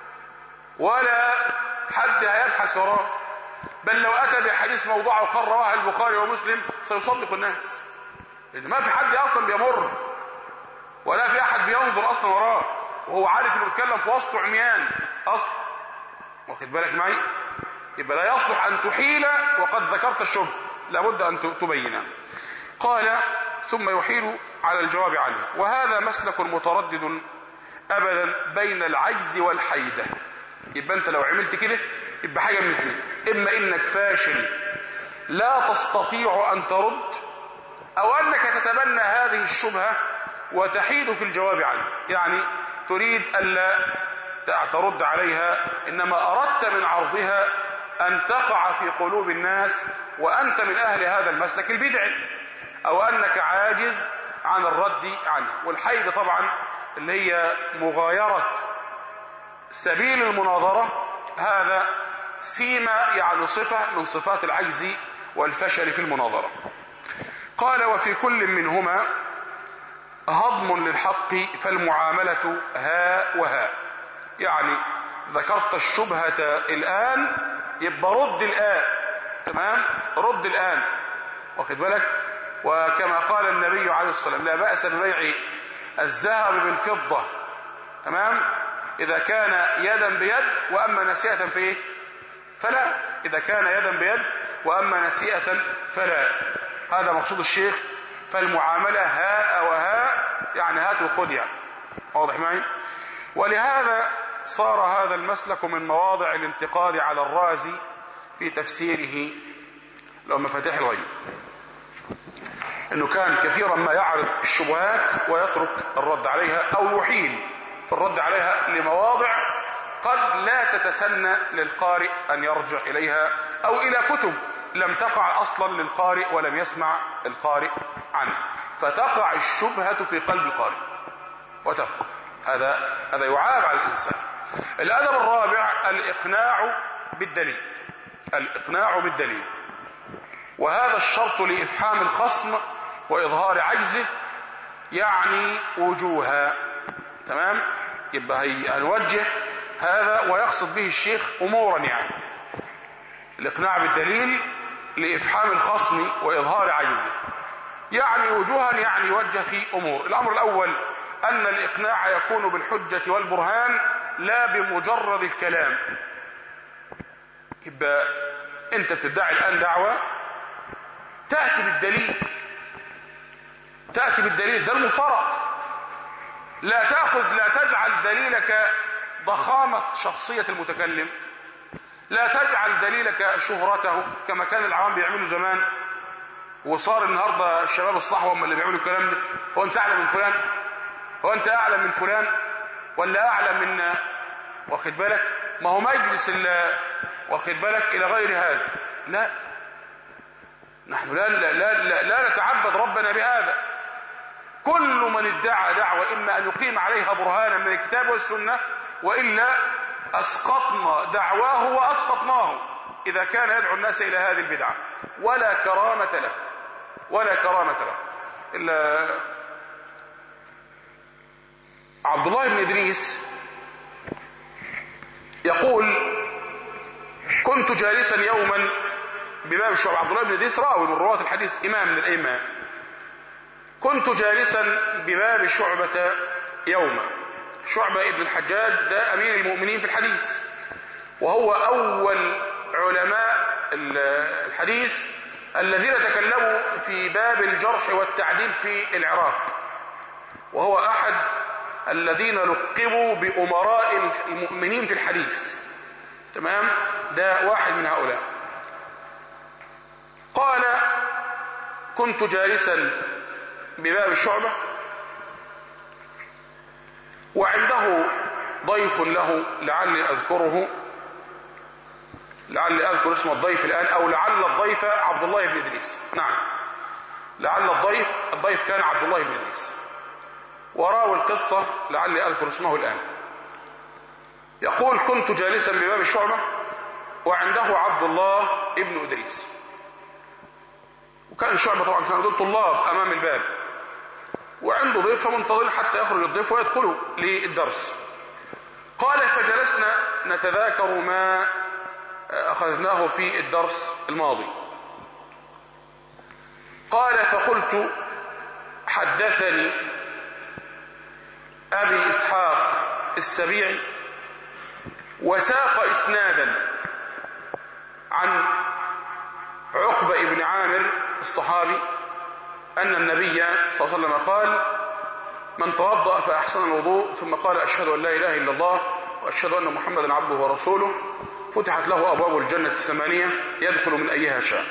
ولا حد هيبحث وراه. بل لو اتى بحديث موضوع وقال رواه البخاري ومسلم سيصدق الناس، لان ما في حد اصلا بيمر ولا في احد بينظر اصلا وراه، وهو عارف انه بيتكلم في وسط عميان اصلا، واخد بالك معي؟ يبقى لا يصلح ان تحيل وقد ذكرت الشبهه، لابد أن تبينه. قال ثم يحيل على الجواب عنها، وهذا مسلك متردد أبدا بين العجز والحيدة. يبقى أنت لو عملت كده يبقى حاجة من اثنين، إما إنك فاشل لا تستطيع أن ترد، أو أنك تتبنى هذه الشبهة وتحيد في الجواب عنها، يعني تريد ألا ترد عليها، إنما أردت من عرضها أن تقع في قلوب الناس وأنت من أهل هذا المسلك البدعي، أو أنك عاجز عن الرد عنها. والحيد طبعا اللي هي مغايرة سبيل المناظرة، هذا سيمة يعني صفة من صفات العجز والفشل في المناظرة. قال وفي كل منهما هضم للحق فالمعاملة ها وها، يعني ذكرت الشبهة الآن يبقى رد الآن، تمام، رد الآن، واخد بالك. وكما قال النبي عليه الصلاة والسلام لا بأس ببيع الذهب بالفضة، تمام، إذا كان يدا بيد، وأما نسيئة في إيه؟ فلا، إذا كان يدا بيد وأما نسيئة فلا. هذا مقصود الشيخ. فالمعاملة ها وها يعني هات وخذ، يعني واضح معي. ولهذا صار هذا المسلك من مواضع الانتقاد على الرازي في تفسيره لو مفاتيح الغيب، انه كان كثيرا ما يعرض الشبهات ويترك الرد عليها او يحيل في الرد عليها لمواضع قد لا تتسنى للقارئ ان يرجع اليها، او الى كتب لم تقع اصلا للقارئ ولم يسمع القارئ عنها، فتقع الشبهة في قلب القارئ وتبقى. هذا هذا يعاب على الانسان. الادب الرابع الاقناع بالدليل، الاقناع بالدليل، وهذا الشرط لإفحام الخصم وإظهار عجزه، يعني وجوها، تمام. يبقى هنوجه هذا ويقصد به الشيخ أمورا، يعني الإقناع بالدليل لإفحام الخصم وإظهار عجزه، يعني وجوها، يعني يوجه في أمور. الأمر الأول أن الإقناع يكون بالحجة والبرهان لا بمجرد الكلام. يبقى أنت بتدعي الآن دعوة، تأتي بالدليل، تأتي بالدليل، ده المفترض. لا تأخذ، لا تجعل دليلك ضخامة شخصية المتكلم، لا تجعل دليلك شهرته كما كان العوام بيعملوا زمان، وصار النهارده الشباب الصحوة هم اللي بيعملوا الكلام ده. هو أنت أعلم من فلان؟ هو أنت أعلم من فلان ولا أعلم من، واخد بالك، ما هو مجلس واخد بالك إلى غير هذا. لا، نحن لا, لا, لا, لا نتعبد ربنا بهذا. كل من ادعى دعوة إما أن يقيم عليها برهانا من الكتاب والسنة، وإلا أسقطنا دعواه وأسقطناه إذا كان يدعو الناس إلى هذه البدعة، ولا كرامة له، ولا كرامة له. إلا عبد الله بن إدريس يقول كنت جالسا يوما بباب الشعب. عبد الله بن إدريس راوي من رواة الحديث، إمام من الأئمة. كنت جالسا بباب شعبة يوما. شعبة ابن الحجاج ده أمير المؤمنين في الحديث، وهو أول علماء الحديث الذين تكلموا في باب الجرح والتعديل في العراق، وهو أحد الذين لقبوا بأمراء المؤمنين في الحديث، تمام. ده واحد من هؤلاء. قال كنت جالسا بباب الشعبة وعنده ضيف له، لعلي أذكره، لعلي أذكر اسم الضيف الآن، أو لعل الضيف عبد الله بن إدريس. نعم، لعل الضيف الضيف كان عبد الله بن إدريس، وراوي القصة لعلي أذكر اسمه الآن. يقول كنت جالسا بباب الشعبة وعنده عبد الله ابن إدريس، وكان الشعبة طبعا كانوا دول طلاب أمام الباب، وعنده ضيف فمنتظر حتى يخرج الضيف ويدخلوا للدرس. قال فجلسنا نتذاكر ما أخذناه في الدرس الماضي. قال فقلت حدثني أبي إسحاق السبيعي وساق إسنادا عن عقبة بن عامر الصحابي أن النبي صلى الله عليه وسلم قال: من توضأ فأحسن الوضوء ثم قال أشهد أن لا إله إلا الله وأشهد أن محمدا عبده ورسوله فتحت له أبواب الجنة الثمانية يدخل من أيها شاء.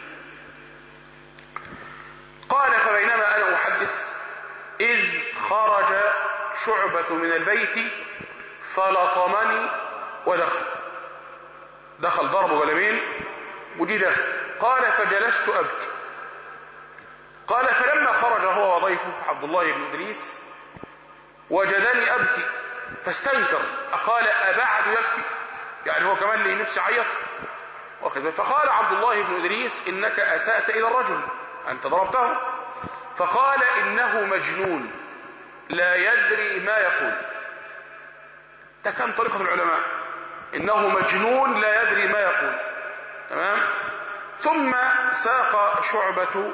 قال: فبينما أنا أحدث إذ خرج شعبة من البيت فلطمني ودخل. دخل ضرب غلمين وجي دخل. قال: فجلست أبكي. قال: فلما خرج هو وضيفه عبد الله بن إدريس وجدني أبكي فاستنكر. قال: أبعد يبكي؟ يعني هو كمان لي نفسي عيط. فقال عبد الله بن إدريس: إنك أسأت إلى الرجل، أنت ضربته. فقال: إنه مجنون لا يدري ما يقول. ده كان طريقة العلماء، إنه مجنون لا يدري ما يقول. تمام. ثم ساق شعبة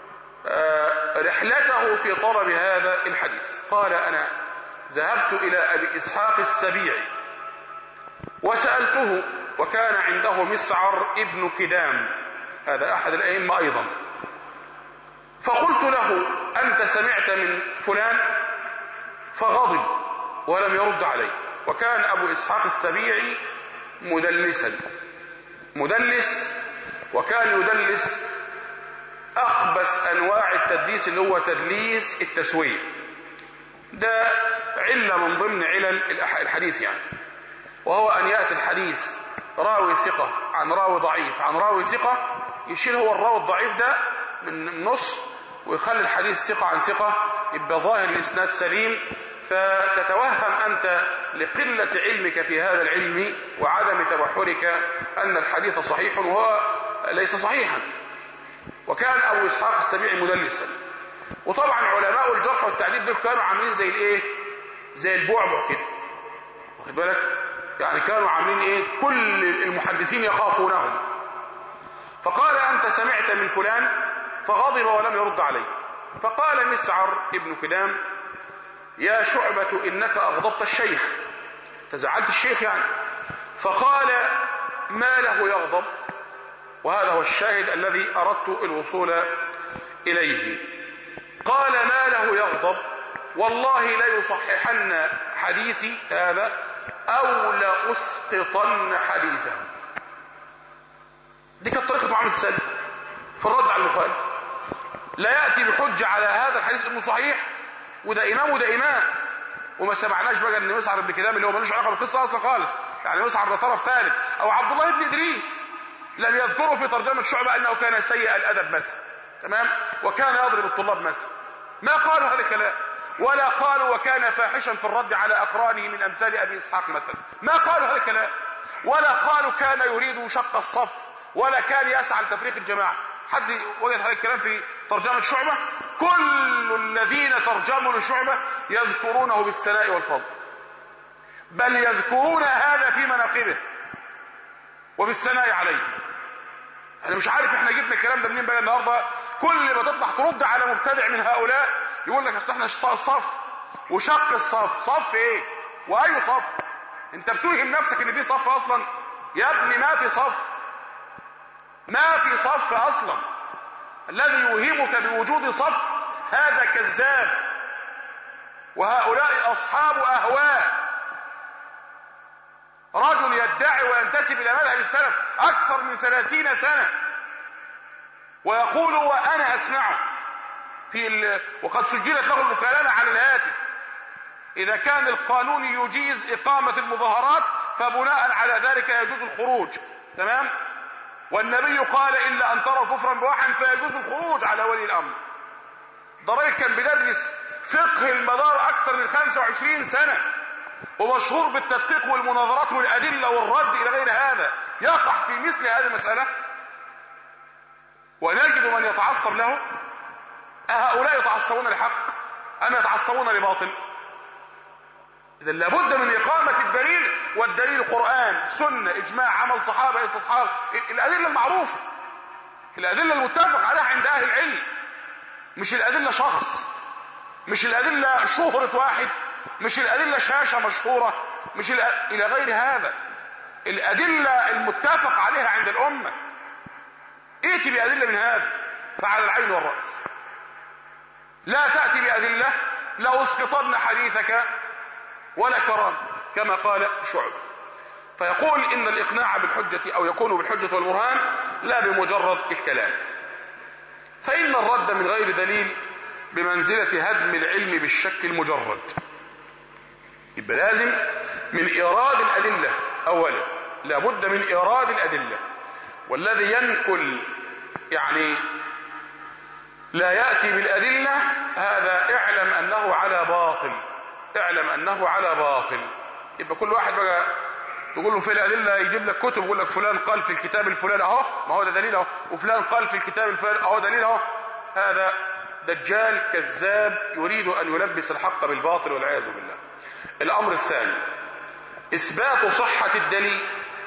رحلته في طلب هذا الحديث. قال: أنا ذهبت إلى أبي إسحاق السبيعي وسألته، وكان عنده مسعر ابن كدام، هذا أحد الأئمة أيضا. فقلت له: أنت سمعت من فلان؟ فغضب ولم يرد علي. وكان أبو إسحاق السبيعي مدلسا، مدلس، وكان يدلس أخبث أنواع التدليس اللي هو تدليس التسوية. ده علة من ضمن علل الحديث يعني، وهو أن يأتي الحديث راوي ثقة عن راوي ضعيف عن راوي ثقة، يشيل هو الراوي الضعيف ده من النص ويخلي الحديث ثقة عن ثقة، يبقى ظاهر الإسناد سليم. فتتوهم أنت لقلة علمك في هذا العلم وعدم تبحرك أن الحديث صحيح وهو ليس صحيحا. وكان أبو إسحاق السبيعي مدلسا. وطبعا علماء الجرح والتعديل دول كانوا عاملين زي الايه، زي البعبع كده، واخد بالك؟ يعني كانوا عاملين ايه، كل المحدثين يخافونهم. فقال: أنت سمعت من فلان؟ فغضب ولم يرد عليه. فقال مسعر ابن كدام: يا شعبة إنك أغضبت الشيخ، تزعلت الشيخ يعني. فقال: ما له يغضب؟ وهذا هو الشاهد الذي أردت الوصول إليه. قال: ما له يغضب؟ والله لا يصححن حديثي هذا أو لأسقطن حديثه. دي كانت طريقة معاملة السلف في الرد على المخالف. لا يأتي بحجة على هذا الحديث انه صحيح وده إمام وده إمام، وما سمعناش بقى ان مسعر بن كدام اللي هو ملوش علاقة بالقصة أصلا خالص، يعني مسعر ده طرف ثالث، أو عبد الله بن إدريس لم يذكره في ترجمة شعبة أنه كان سيء الأدب مثلا، تمام، وكان يضرب الطلاب مثلا. ما قالوا هذا الكلام، ولا قالوا وكان فاحشا في الرد على أقرانه من أمثال أبي إسحاق مثلا. ما قالوا هذا الكلام، ولا قالوا كان يريد شق الصف، ولا كان يسعى لتفريق الجماعة. حد وجد هذا الكلام في ترجمة شعبة؟ كل الذين ترجموا لشعبة يذكرونه بالثناء والفضل، بل يذكرون هذا في مناقبه وفي الثناء عليه. انا مش عارف احنا جبنا الكلام ده منين بقى النهارده. كل ما تطلع ترد على مبتدع من هؤلاء يقول لك اصل احنا الصف وشق الصف. صف ايه واي صف؟ انت بتوهم نفسك ان في صف اصلا؟ يا ابني ما في صف، ما في صف اصلا. الذي يوهمك بوجود صف هذا كذاب، وهؤلاء اصحاب اهواء. رجل يدعي وينتسب الى مذهب السلف اكثر من ثلاثين سنة ويقول وانا اسمعه في ال... وقد سجلت له المكالمة على الهاتف. اذا كان القانون يجيز اقامة المظاهرات فبناء على ذلك يجوز الخروج، تمام، والنبي قال الا ان تروا كفرا بواحا فيجوز الخروج على ولي الامر. ده راجل كان بيدرس فقه المدار اكثر من خمسة وعشرين سنة ومشهور بالتدقيق والمناظرات والادله والرد الى غير هذا، يقع في مثل هذه المساله ونجد من يتعصب له. أهؤلاء يتعصبون لحق ام يتعصبون لباطل؟ اذا لابد من اقامه الدليل، والدليل قران سنه اجماع عمل صحابه استصحاب، الادله المعروفه، الادله المتفق عليها عند اهل العلم، مش الادله شخص، مش الادله شهره واحد، مش الادله شاشه مشهوره، مش الى غير هذا. الادله المتفق عليها عند الامه. ائتي بأدلة من هذا، فعلى العين والرأس. لا تأتي بأدلة لأسقطن حديثك ولا كرام، كما قال شعب. فيقول إن الإقناع بالحجة أو يكون بالحجة والبرهان لا بمجرد الكلام. فإن الرد من غير دليل بمنزلة هدم العلم بالشك المجرد. يبقى لازم من إيراد الأدلة أولا، لابد من إيراد الأدلة. والذي ينقل يعني لا يأتي بالأدلة هذا اعلم أنه على باطل، اعلم أنه على باطل. يبقى كل واحد بقى تقول له في الأدلة يجيب لك كتب يقول لك فلان قال في الكتاب الفلاني اهو، ما هو ده دليل اهو، وفلان قال في الكتاب الفلاني اهو دليل اهو. هذا دجال كذاب يريد أن يلبس الحق بالباطل والعياذ بالله. الأمر الثاني إثبات صحة الدليل.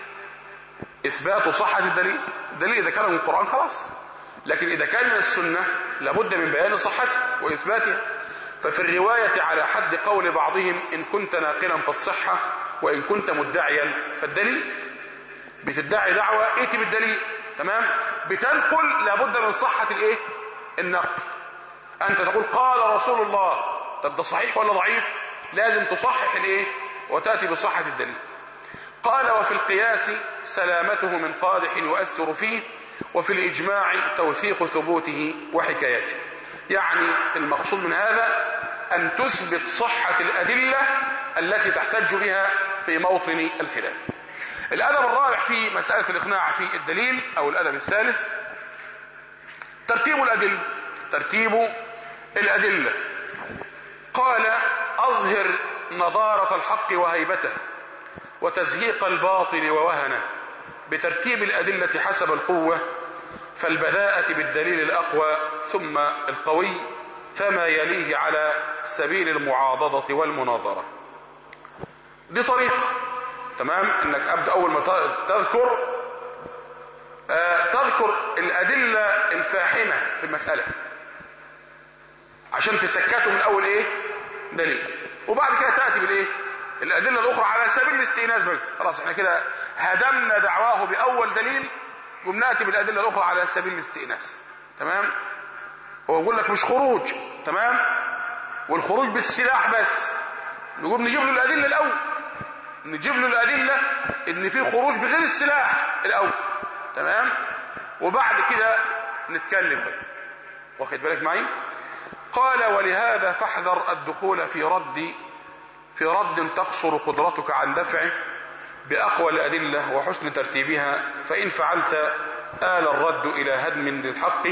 إثبات صحة الدليل، الدليل إذا كان من القرآن خلاص، لكن إذا كان من السنة لابد من بيان صحته وإثباتها. ففي الرواية على حد قول بعضهم إن كنت ناقلا فالصحة وإن كنت مدعيا فالدليل. بتدعي دعوة ائتي بالدليل، تمام. بتنقل لابد من صحة الايه؟ النقل. أنت تقول قال رسول الله، طب ده صحيح ولا ضعيف؟ لازم تصحح الايه وتأتي بصحة الدليل. قال وفي القياس سلامته من قادح يؤثر فيه، وفي الإجماع توثيق ثبوته وحكايته. يعني المقصود من هذا أن تثبت صحة الأدلة التي تحتج بها في موطن الخلاف. الأدب الرابع في مسألة الإقناع في الدليل أو الأدب الثالث ترتيب الأدلة. ترتيب الأدلة. قال أظهر نضارة الحق وهيبته وتزهيق الباطل ووهنه بترتيب الأدلة حسب القوة، فالبداءة بالدليل الأقوى ثم القوي، فما يليه على سبيل المعاضدة والمناظرة. دي طريقة، تمام، انك ابدا اول ما تذكر آه تذكر الادله الفاحمه في المساله عشان تسكته من اول ايه دليل، وبعد كده تاتي بالايه الادله الاخرى على سبيل الاستئناس. خلاص احنا كده هدمنا دعواه باول دليل، وبناتي بالادله الاخرى على سبيل الاستئناس، تمام. هو يقول لك مش خروج، تمام، والخروج بالسلاح بس، نقول نجيب له الادله الاول، نجيب له الأدلة إن في خروج بغير السلاح الأول، تمام، وبعد كده نتكلم بقى. واخد بالك معي؟ قال ولهذا فاحذر الدخول في رد في رد تقصر قدرتك عن دفعه بأقوى الأدلة وحسن ترتيبها، فإن فعلت آل الرد إلى هدم للحق،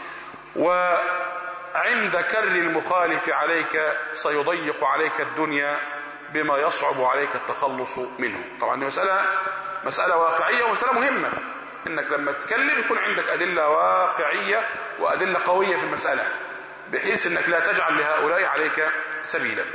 وعند كر المخالف عليك سيضيق عليك الدنيا بما يصعب عليك التخلص منه. طبعا دي مسألة مسألة واقعية ومسألة مهمة، انك لما تتكلم يكون عندك أدلة واقعية وأدلة قوية في المسألة، بحيث انك لا تجعل لهؤلاء عليك سبيلا.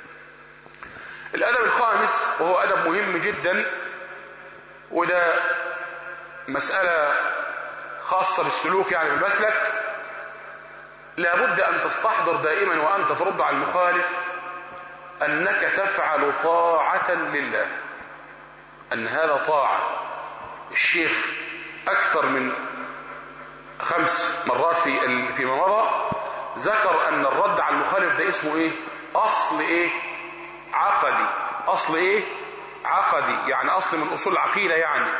الأدب الخامس وهو أدب مهم جدا، وده مسألة خاصة بالسلوك يعني بالمسلك، لابد أن تستحضر دائما وأنت ترد على المخالف أنك تفعل طاعة لله، أن هذا طاعة. الشيخ أكثر من خمس مرات في فيما مضى ذكر أن الرد على المخالف ده اسمه إيه؟ أصل إيه؟ عقدي. أصل إيه؟ عقدي، يعني أصل من أصول العقيدة يعني.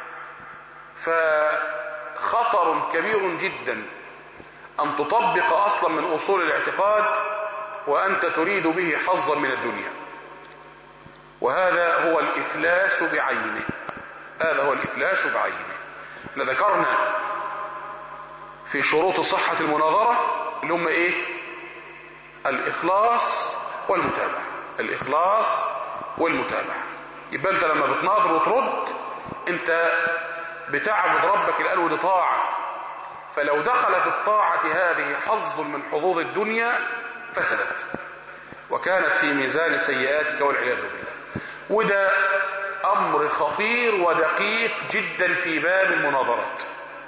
فخطر كبير جدا أن تطبق أصلا من أصول الاعتقاد وأنت تريد به حظا من الدنيا، وهذا هو الإفلاس بعينه. هذا هو الإفلاس بعينه. ذكرنا في شروط صحة المناظرة اللي هم إيه؟ الإخلاص والمتابعة. الإخلاص والمتابعة. يبقى أنت لما بتناظر وترد أنت بتعبد ربك الآن، ودي طاعة. فلو دخل في الطاعة هذه حظ من حظوظ الدنيا فسدت وكانت في ميزان سيئاتك والعياذ بالله. وده أمر خطير ودقيق جدا في باب المناظرات،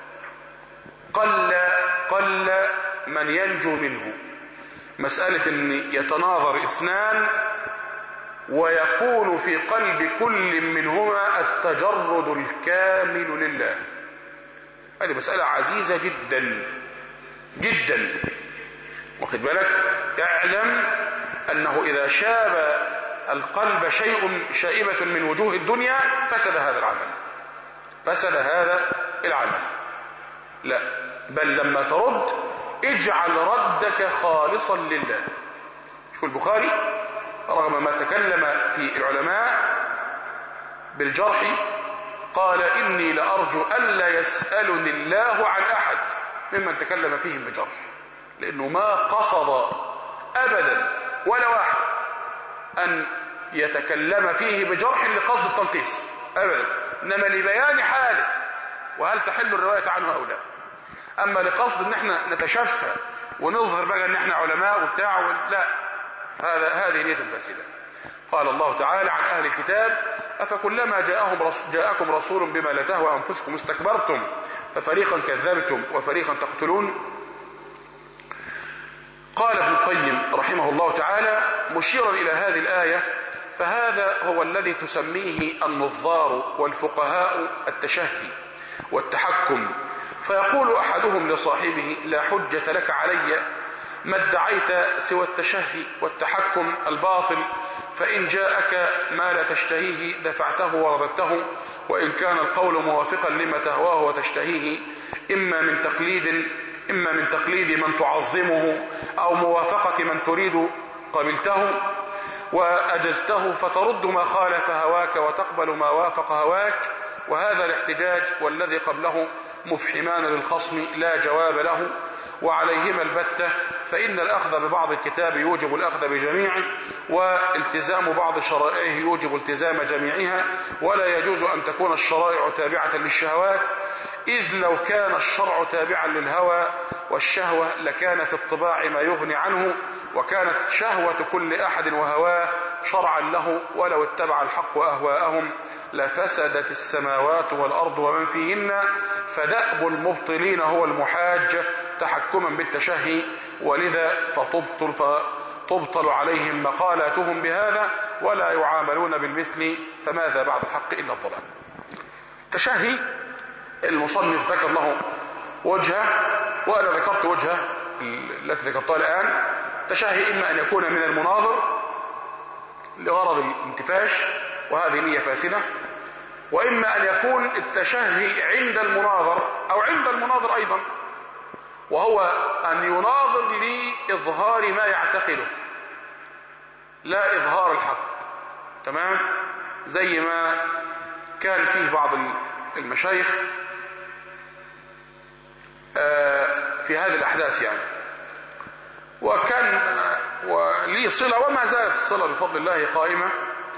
قل قل من ينجو منه. مسألة أن يتناظر اثنان ويكون في قلب كل منهما التجرد الكامل لله، هذه مسألة عزيزة جدا جدا، واخد بالك؟ اعلم أنه إذا شاب القلب شيء شائبة من وجوه الدنيا فسد هذا العمل، فسد هذا العمل. لا، بل لما ترد اجعل ردك خالصا لله. شو البخاري رغم ما تكلم في العلماء بالجرح قال إني لأرجو ألا يسألني الله عن أحد ممن تكلم فيهم بجرح، لأنه ما قصد أبدا ولا واحد أن يتكلم فيه بجرح لقصد التنقيص أبدا، إنما لبيان حاله وهل تحل الرواية عنه أو لا. أما لقصد إن احنا نتشفى ونظهر بقى إن احنا علماء وبتاع، لا، هذا هذه نية فاسدة. قال الله تعالى عن أهل الكتاب أفكلما جاءهم رسول جاءكم رسول بما لا تهوى أنفسكم استكبرتم ففريقا كذبتم وفريقا تقتلون. قال ابن القيم رحمه الله تعالى مشيرا إلى هذه الآية فهذا هو الذي تسميه النظار والفقهاء التشهي والتحكم، فيقول أحدهم لصاحبه لا حجة لك علي ما ادعيت سوى التشهي والتحكم الباطل، فإن جاءك ما لا تشتهيه دفعته ورددته، وإن كان القول موافقا لما تهواه وتشتهيه إما من تقليد إما من تقليد من تعظمه أو موافقة من تريد قبلته وأجزته، فترد ما خالف هواك وتقبل ما وافق هواك. وهذا الاحتجاج والذي قبله مفحمان للخصم لا جواب له وعليهما البتة، فإن الأخذ ببعض الكتاب يوجب الأخذ بجميعه، والتزام بعض شرائعه يوجب التزام جميعها، ولا يجوز أن تكون الشرائع تابعة للشهوات، إذ لو كان الشرع تابعا للهوى والشهوة لكان في الطباع ما يغني عنه، وكانت شهوة كل أحد وهواه شرعا له، ولو اتبع الحق أهواءهم لفسدت السماوات والأرض ومن فيهن، فدأب المبطلين هو المحاج تحكما بالتشهي، ولذا فتبطل, فتبطل عليهم مقالاتهم بهذا ولا يعاملون بالمثل، فماذا بعد الحق إلا الضلال. تشهي المصنف ذكر له وجهه وأنا ذكرت وجهه التي ذكرتها الآن. تشهي إما أن يكون من المناظر لغرض الانتفاش وهذه نية فاسدة، وإما أن يكون التشهي عند المناظر أو عند المناظر أيضا، وهو أن يناظر لإظهار ما يعتقده لا إظهار الحق. تمام؟ زي ما كان فيه بعض المشايخ في هذه الأحداث يعني، وكان ولي صلة وما زالت الصلة بفضل الله قائمة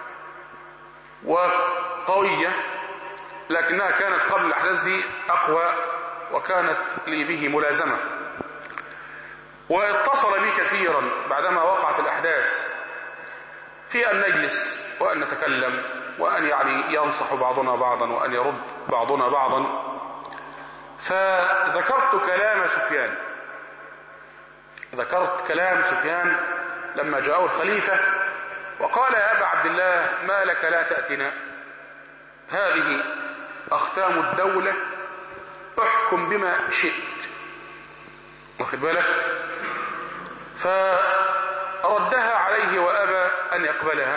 وقوية، لكنها كانت قبل الأحداث دي أقوى وكانت لي به ملازمة، واتصل بي كثيرا بعدما وقعت الأحداث في أن نجلس وأن نتكلم وأن يعني ينصح بعضنا بعضا وأن يرد بعضنا بعضا. فذكرت كلام سفيان ذكرت كلام سفيان لما جاءه الخليفة وقال يا أبا عبد الله ما لك لا تأتنا، هذه أختام الدولة احكم بما شئت، واخد بالك؟ فردها عليه وأبى أن يقبلها،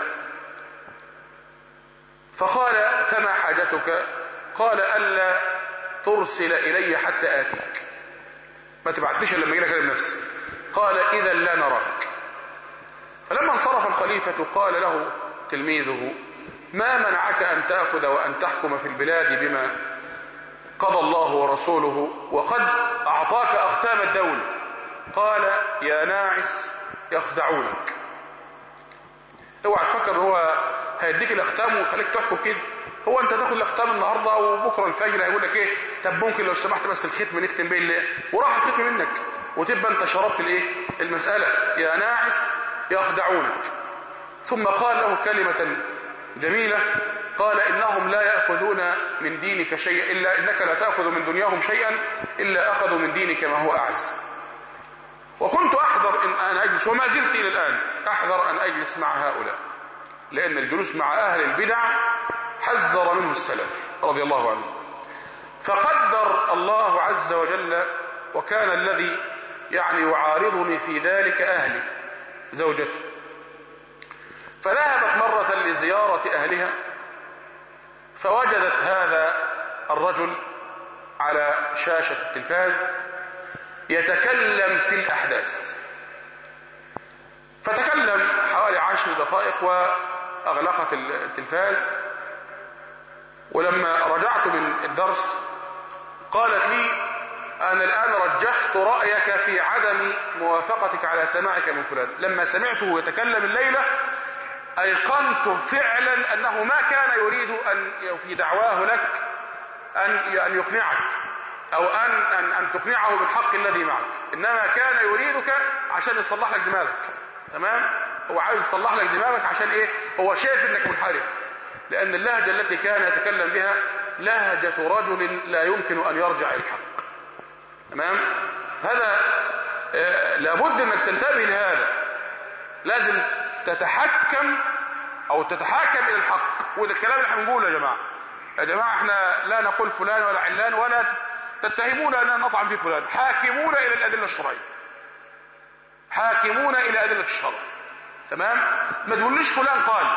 فقال فما حاجتك؟ قال ألا ترسل إلي حتى آتيك، ما تبعتنيش لما أجي لك أنا بنفسي. قال إذا لا نراك. فلما انصرف الخليفة قال له تلميذه ما منعك أن تأخذ وأن تحكم في البلاد بما قضى الله ورسوله وقد أعطاك أختام الدولة؟ قال يا ناعس يخدعونك. اوعى تفكر ان هو هيديك الاختام ويخليك تحكم كده، هو انت تاخد الاختام النهارده وبكره الفجر هيقول لك ايه طب ممكن لو سمحت بس الختم نختم بيه اللي وراح الختم منك وتبقى انت شربت الايه المساله. يا ناعس يخدعونك. ثم قال له كلمه جميله، قال انهم لا ياخذون من دينك شيئا الا انك لا تاخذ من دنياهم شيئا الا اخذوا من دينك ما هو اعز. وكنت احذر ان انا اجلس وما زلت الى الان احذر ان اجلس مع هؤلاء، لان الجلوس مع اهل البدع حذر منه السلف رضي الله عنهم. فقدر الله عز وجل، وكان الذي يعني يعارضني في ذلك أهلي زوجته، فذهبت مرة لزيارة أهلها فوجدت هذا الرجل على شاشة التلفاز يتكلم في الأحداث، فتكلم حوالي عشر دقائق وأغلقت التلفاز. ولما رجعت من الدرس قالت لي: أنا الآن رجحت رأيك في عدم موافقتك على سماعك من فلان. لما سمعته يتكلم الليلة أيقنت فعلا أنه ما كان يريد أن في دعواه لك أن أن يقنعك أو أن أن أن تقنعه بالحق الذي معك، إنما كان يريدك عشان يصلح لك دماغك. تمام؟ هو عايز يصلح لك دماغك عشان إيه؟ هو شايف إنك منحرف، لأن اللهجة التي كان يتكلم بها لهجة رجل لا يمكن أن يرجع إلى الحق. تمام؟ هذا آه لابد أنك تنتبه لهذا، لازم تتحكم أو تتحاكم إلى الحق. وده الكلام اللي احنا بنقوله يا جماعة. يا جماعة احنا لا نقول فلان ولا علان ولا تتهمون أننا نطعن في فلان، حاكمون إلى الأدلة الشرعية، حاكمون إلى أدلة الشرع. تمام؟ ما تقوليش فلان قال،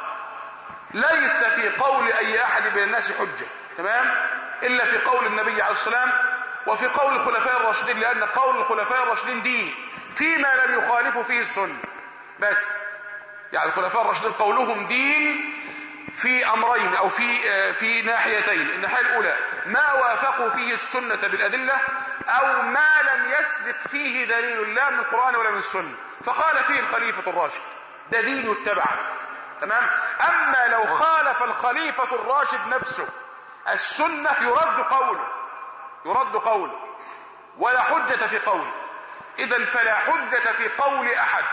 ليس في قول أي أحد من الناس حجة. تمام؟ إلا في قول النبي عليه السلام وفي قول الخلفاء الراشدين، لأن قول الخلفاء الراشدين دين فيما لم يخالفوا فيه السنة بس. يعني الخلفاء الراشدين قولهم دين في أمرين أو في في ناحيتين. الناحية الأولى ما وافقوا فيه السنة بالأدلة، أو ما لم يسبق فيه دليل لا من القرآن ولا من السنة فقال فيه الخليفة الراشد، ده دين يتبع. تمام؟ أما لو خالف الخليفة الراشد نفسه السنة يرد قوله، يرد قوله ولا حجة في قوله. إذن فلا حجة في قول أحد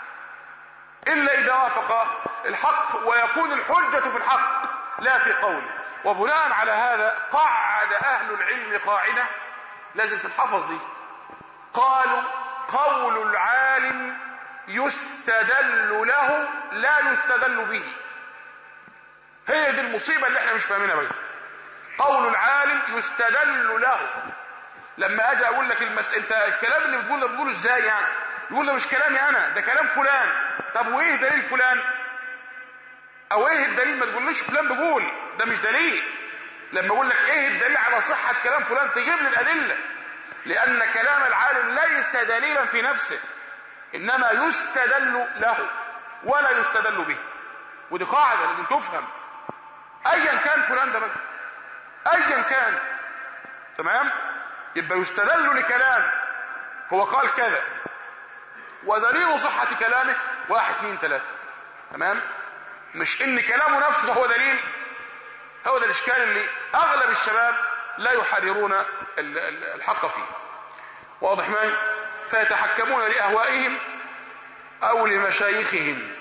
إلا إذا وافق الحق، ويكون الحجة في الحق لا في قوله. وبناء على هذا قعد أهل العلم قاعدة لازم تنحفظ دي، قالوا: قول العالم يستدل له لا يستدل به. هي دي المصيبة اللي احنا مش فاهمينها بقى. قول العالم يستدل له. لما اجي اقول لك المس... انت الكلام اللي بتقوله بتقوله ازاي يعني؟ يقول له: مش كلامي انا، ده كلام فلان. طب وايه دليل فلان؟ او ايه الدليل؟ ما تقوليش فلان بيقول، ده مش دليل. لما اقول لك ايه الدليل على صحة كلام فلان تجيب لي الادلة، لان كلام العالم ليس دليلا في نفسه، انما يستدل له ولا يستدل به. ودي قاعدة لازم تفهم، ايا كان فلان ده بقى، ايا كان. تمام؟ يبقى يستدل لكلامه، هو قال كذا ودليل صحة كلامه واحد اثنين ثلاثة. تمام؟ مش ان كلامه نفسه ده هو دليل. هو ده الاشكال اللي اغلب الشباب لا يحررون الحق فيه. واضح معي؟ فيتحكمون لأهوائهم او لمشايخهم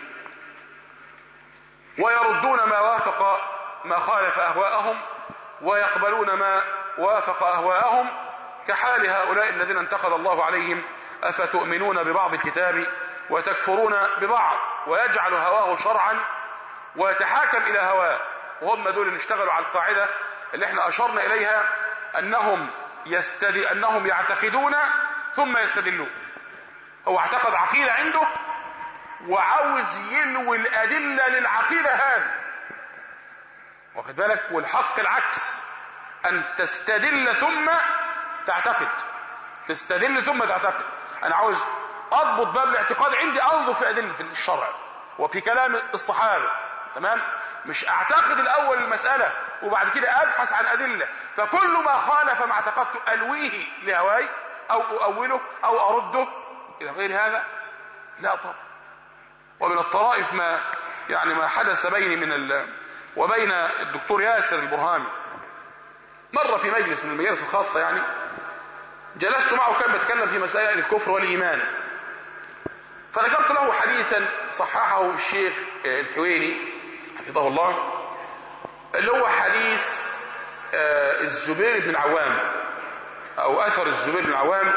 ويردون ما وافق ما خالف اهواءهم ويقبلون ما وافق اهواءهم، كحال هؤلاء الذين انتقد الله عليهم: افتؤمنون ببعض الكتاب وتكفرون ببعض، ويجعل هواه شرعا ويتحاكم الى هواه. وهم دول اللي اشتغلوا على القاعدة اللي احنا اشرنا اليها، انهم يستدل انهم يعتقدون ثم يستدلون. هو اعتقد عقيدة عنده وعاوز ينوي الادلة للعقيدة هذه، واخد بالك؟ والحق العكس، ان تستدل ثم تعتقد، تستدل ثم تعتقد. انا عاوز اضبط باب الاعتقاد عندي، انظر في ادلة الشرع وفي كلام الصحابة. تمام؟ مش اعتقد الاول المسألة وبعد كده ابحث عن ادلة، فكل ما خالف ما اعتقدته الويه لهواي او اؤوله او ارده الى غير هذا. لا طبعا. ومن الطرائف ما يعني ما حدث بيني من ال... وبين الدكتور ياسر البرهامي مرة في مجلس من المجالس الخاصة، يعني جلست معه كان بيتكلم في مسائل الكفر والإيمان، فذكرت له حديثا صححه الشيخ الحويني حفظه الله، اللي هو حديث الزبير بن العوام أو أثر الزبير بن العوام،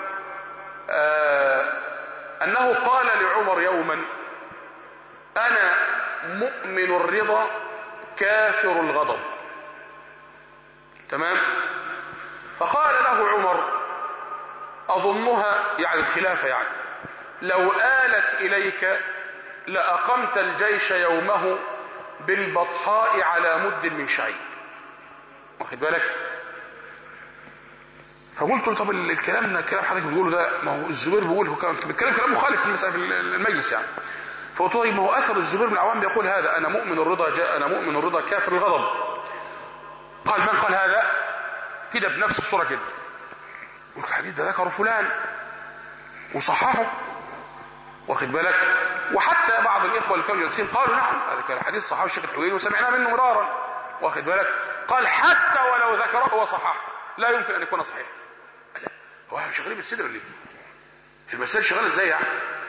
أنه قال لعمر يوما: أنا مؤمن الرضا كافر الغضب. تمام؟ فقال له عمر أظنها يعني الخلافة يعني لو آلت إليك لأقمت الجيش يومه بالبطحاء على مد من شعير. واخد بالك؟ فقلت له طب الكلام الكلام حضرتك بتقوله ده ما هو الزبير بيقول هو كان بيتكلم كلام مخالف في المسألة في المجلس يعني. فقلت له ما هو أثر الزبير بن العوام بيقول هذا أنا مؤمن الرضا جاء أنا مؤمن الرضا كافر الغضب. قال من قال هذا؟ كده بنفس الصورة كده. قلت الحديث ده ذكره فلان وصححه. واخد بالك؟ وحتى بعض الإخوة اللي كانوا جالسين قالوا نعم هذا كان حديث صححه الشيخ الحويني وسمعناه منه مرارا. واخد بالك؟ قال حتى ولو ذكره وصححه لا يمكن أن يكون صحيح. هو احنا شغالين بالصدر ليه؟ المسائل شغاله ازاي يعني؟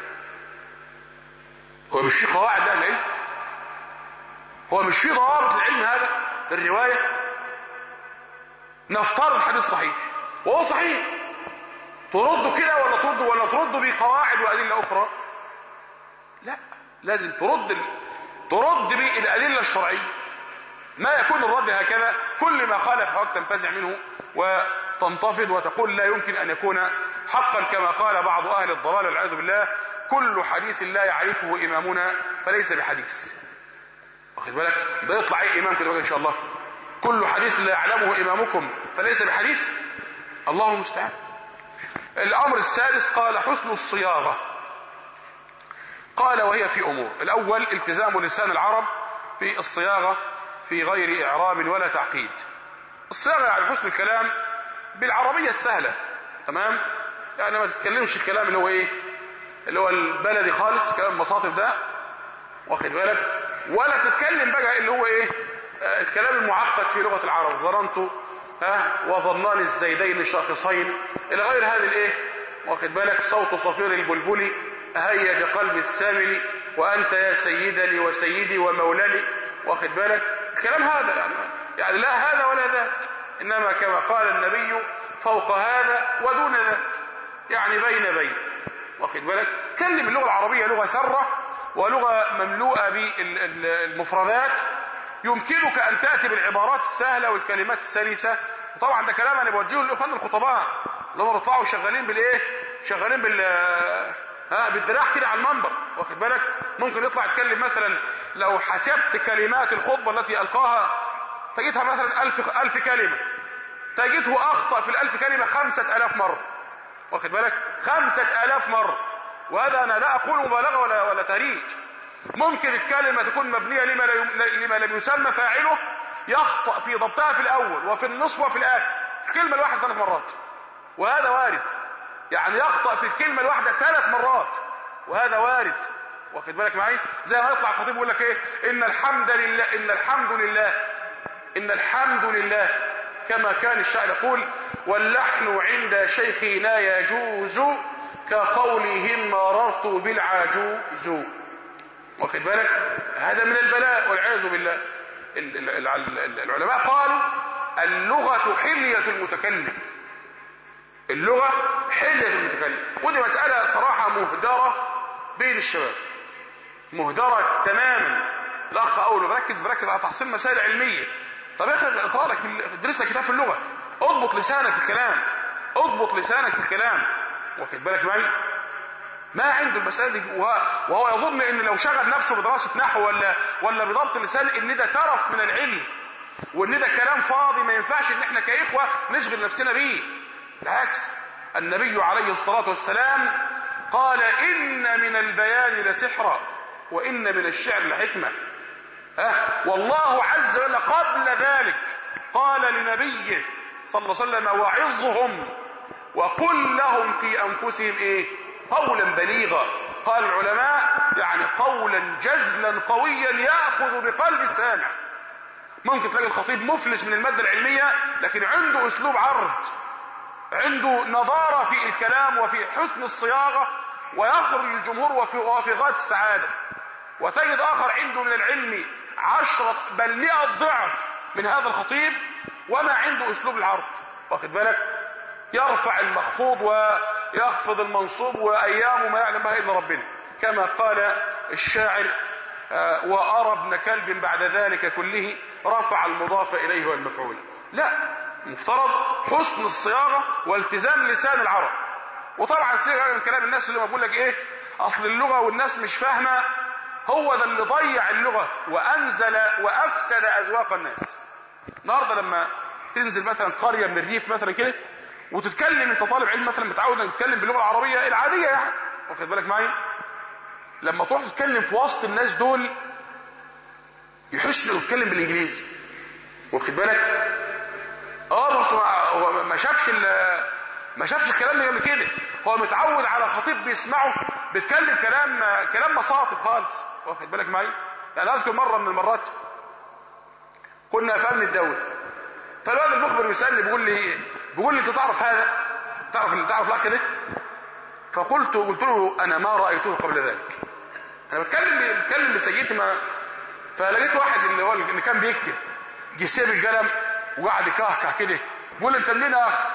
هو مش في قواعد اهل العلم؟ هو مش في ضوابط العلم هذا؟ الروايه نفترض الحديث صحيح وهو صحيح ترده كده ولا ترده ولا ترده بقواعد وادله اخرى؟ لا لازم ترد ال... ترد بالادله الشرعيه. ما يكون الرد هكذا كل ما خالف حق تنفزع منه وتنتفض وتقول لا يمكن أن يكون حقا كما قال بعض أهل الضلال والعياذ بالله كل حديث لا يعرفه إمامنا فليس بحديث. واخد بالك؟ ده يطلع أي إمام كده بقى إن شاء الله كل حديث لا يعلمه إمامكم فليس بحديث. الله المستعان. الأمر السادس قال حسن الصياغة. قال وهي في أمور. الأول التزام لسان العرب في الصياغة في غير إعراب ولا تعقيد. الصياغة يعني حسن الكلام بالعربية السهلة. تمام؟ يعني ما تتكلمش الكلام اللي هو ايه اللي هو البلدي خالص كلام المصاطب ده. واخد بالك؟ ولا تتكلم بقى اللي هو ايه آه الكلام المعقد في لغة العرب ظننت ها وظنان الزيدين الشاخصين الى غير هذه الايه. واخد بالك؟ صوت صفير البلبل هيج قلبي السامل وانت يا سيدني وسيدي ومولاني. واخد بالك؟ الكلام هذا يعني يعني لا هذا ولا ذاك انما كما قال النبي فوق هذا ودون ذاك يعني بين بين. واخد بالك؟ كلم اللغة العربية لغة سرة ولغة مملوءة بالمفردات يمكنك ان تأتي بالعبارات السهلة والكلمات السلسة. طبعا ده كلام انا بوجهه للاخوان الخطباء اللي هم بيطلعوا شغالين بالايه شغالين بال ها بالدراع كده على المنبر. واخد بالك؟ ممكن يطلع يتكلم مثلا لو حسبت كلمات الخطبة التي ألقاها تجدها مثلا ألف, ألف كلمة تجده أخطأ في الألف كلمة خمسة ألاف مرة. واخد بالك؟ خمسة ألاف مرة. وهذا أنا لا أقول مبالغة ولا, ولا تهريج. ممكن الكلمة تكون مبنية لما, لما لم يسمى فاعله يخطأ في ضبطها في الأول وفي النصف وفي الآخر الكلمة الواحدة ثلاث مرات وهذا وارد. يعني يخطأ في الكلمة الواحدة ثلاث مرات وهذا وارد. واخد بالك معي؟ زي ما يطلع الخطيب يقول لك ايه ان الحمد لله ان الحمد لله ان الحمد لله كما كان الشاعر يقول واللحن عند شيخنا يجوز كقولهم مررت بالعجوز. واخد بالك؟ هذا من البلاء والعياذ بالله. العلماء قالوا اللغة حلية المتكلم. اللغة حلية المتكلم. ودي مسألة صراحة مهدرة بين الشباب مهدرة تماما. الاخ اول بركز بركز على تحصيل مسائل علميه. طب يا اخي اقرا لك ادرس لك كتاب في اللغه اضبط لسانك في الكلام اضبط لسانك في الكلام. واخد بالك معي؟ ما عنده المسائل دي وهو يظن ان لو شغل نفسه بدراسه نحو ولا ولا بضبط اللسان ان ده ترف من العلم وان ده كلام فاضي ما ينفعش ان احنا كاخوه نشغل نفسنا بيه. بالعكس النبي عليه الصلاه والسلام قال إن من البيان لسحرا وإن من الشعر لحكمة. ها والله عز وجل قبل ذلك قال لنبيه صلى الله عليه وسلم وعظهم وقل لهم في أنفسهم إيه قولا بليغا. قال العلماء يعني قولا جزلا قويا يأخذ بقلب السامع. ممكن تلاقي الخطيب مفلس من المادة العلمية لكن عنده أسلوب عرض عنده نضارة في الكلام وفي حسن الصياغة ويخرج الجمهور وفي, وفي غاية السعادة. وتجد آخر عنده من العلم عشرة بل مئة ضعف من هذا الخطيب وما عنده أسلوب العرض. واخد بالك؟ يرفع المخفوض ويخفض المنصوب وأيام ما يعلم بها إلا ربنا كما قال الشاعر آه وأرى ابن كلب بعد ذلك كله رفع المضاف إليه والمفعول. لا مفترض حسن الصياغة والتزام لسان العرب. وطبعا صيغة من كلام الناس اللي ما بقول لك ايه اصل اللغة والناس مش فاهمة، هو ده اللي ضيع اللغة وانزل وافسد اذواق الناس. النهارده لما تنزل مثلا قرية من الريف مثلا كده وتتكلم، انت طالب علم مثلا متعود انك تتكلم باللغة العربية العادية يعني، واخد بالك معايا، لما تروح تتكلم في وسط الناس دول يحس انه يتكلم بالانجليزي، واخد بالك. اه بس هو ما شافش ما شافش الكلام ده قبل كده، هو متعود على خطيب بيسمعه بيتكلم كلام كلام مصاطب خالص، واخد بالك معايا. يعني اذكر مره من المرات كنا في امن الدوله، فالواد المخبر بيسالني بيقول لي بيقول لي انت تعرف هذا؟ تعرف اللي تعرف الاخ ده؟ فقلت قلت له انا ما رايته قبل ذلك. انا بتكلم بتكلم لسيدتي، ما فلقيت واحد اللي هو اللي كان بيكتب جه سيب القلم وقعد يكهكه كده، بيقول له انت منين يا اخ؟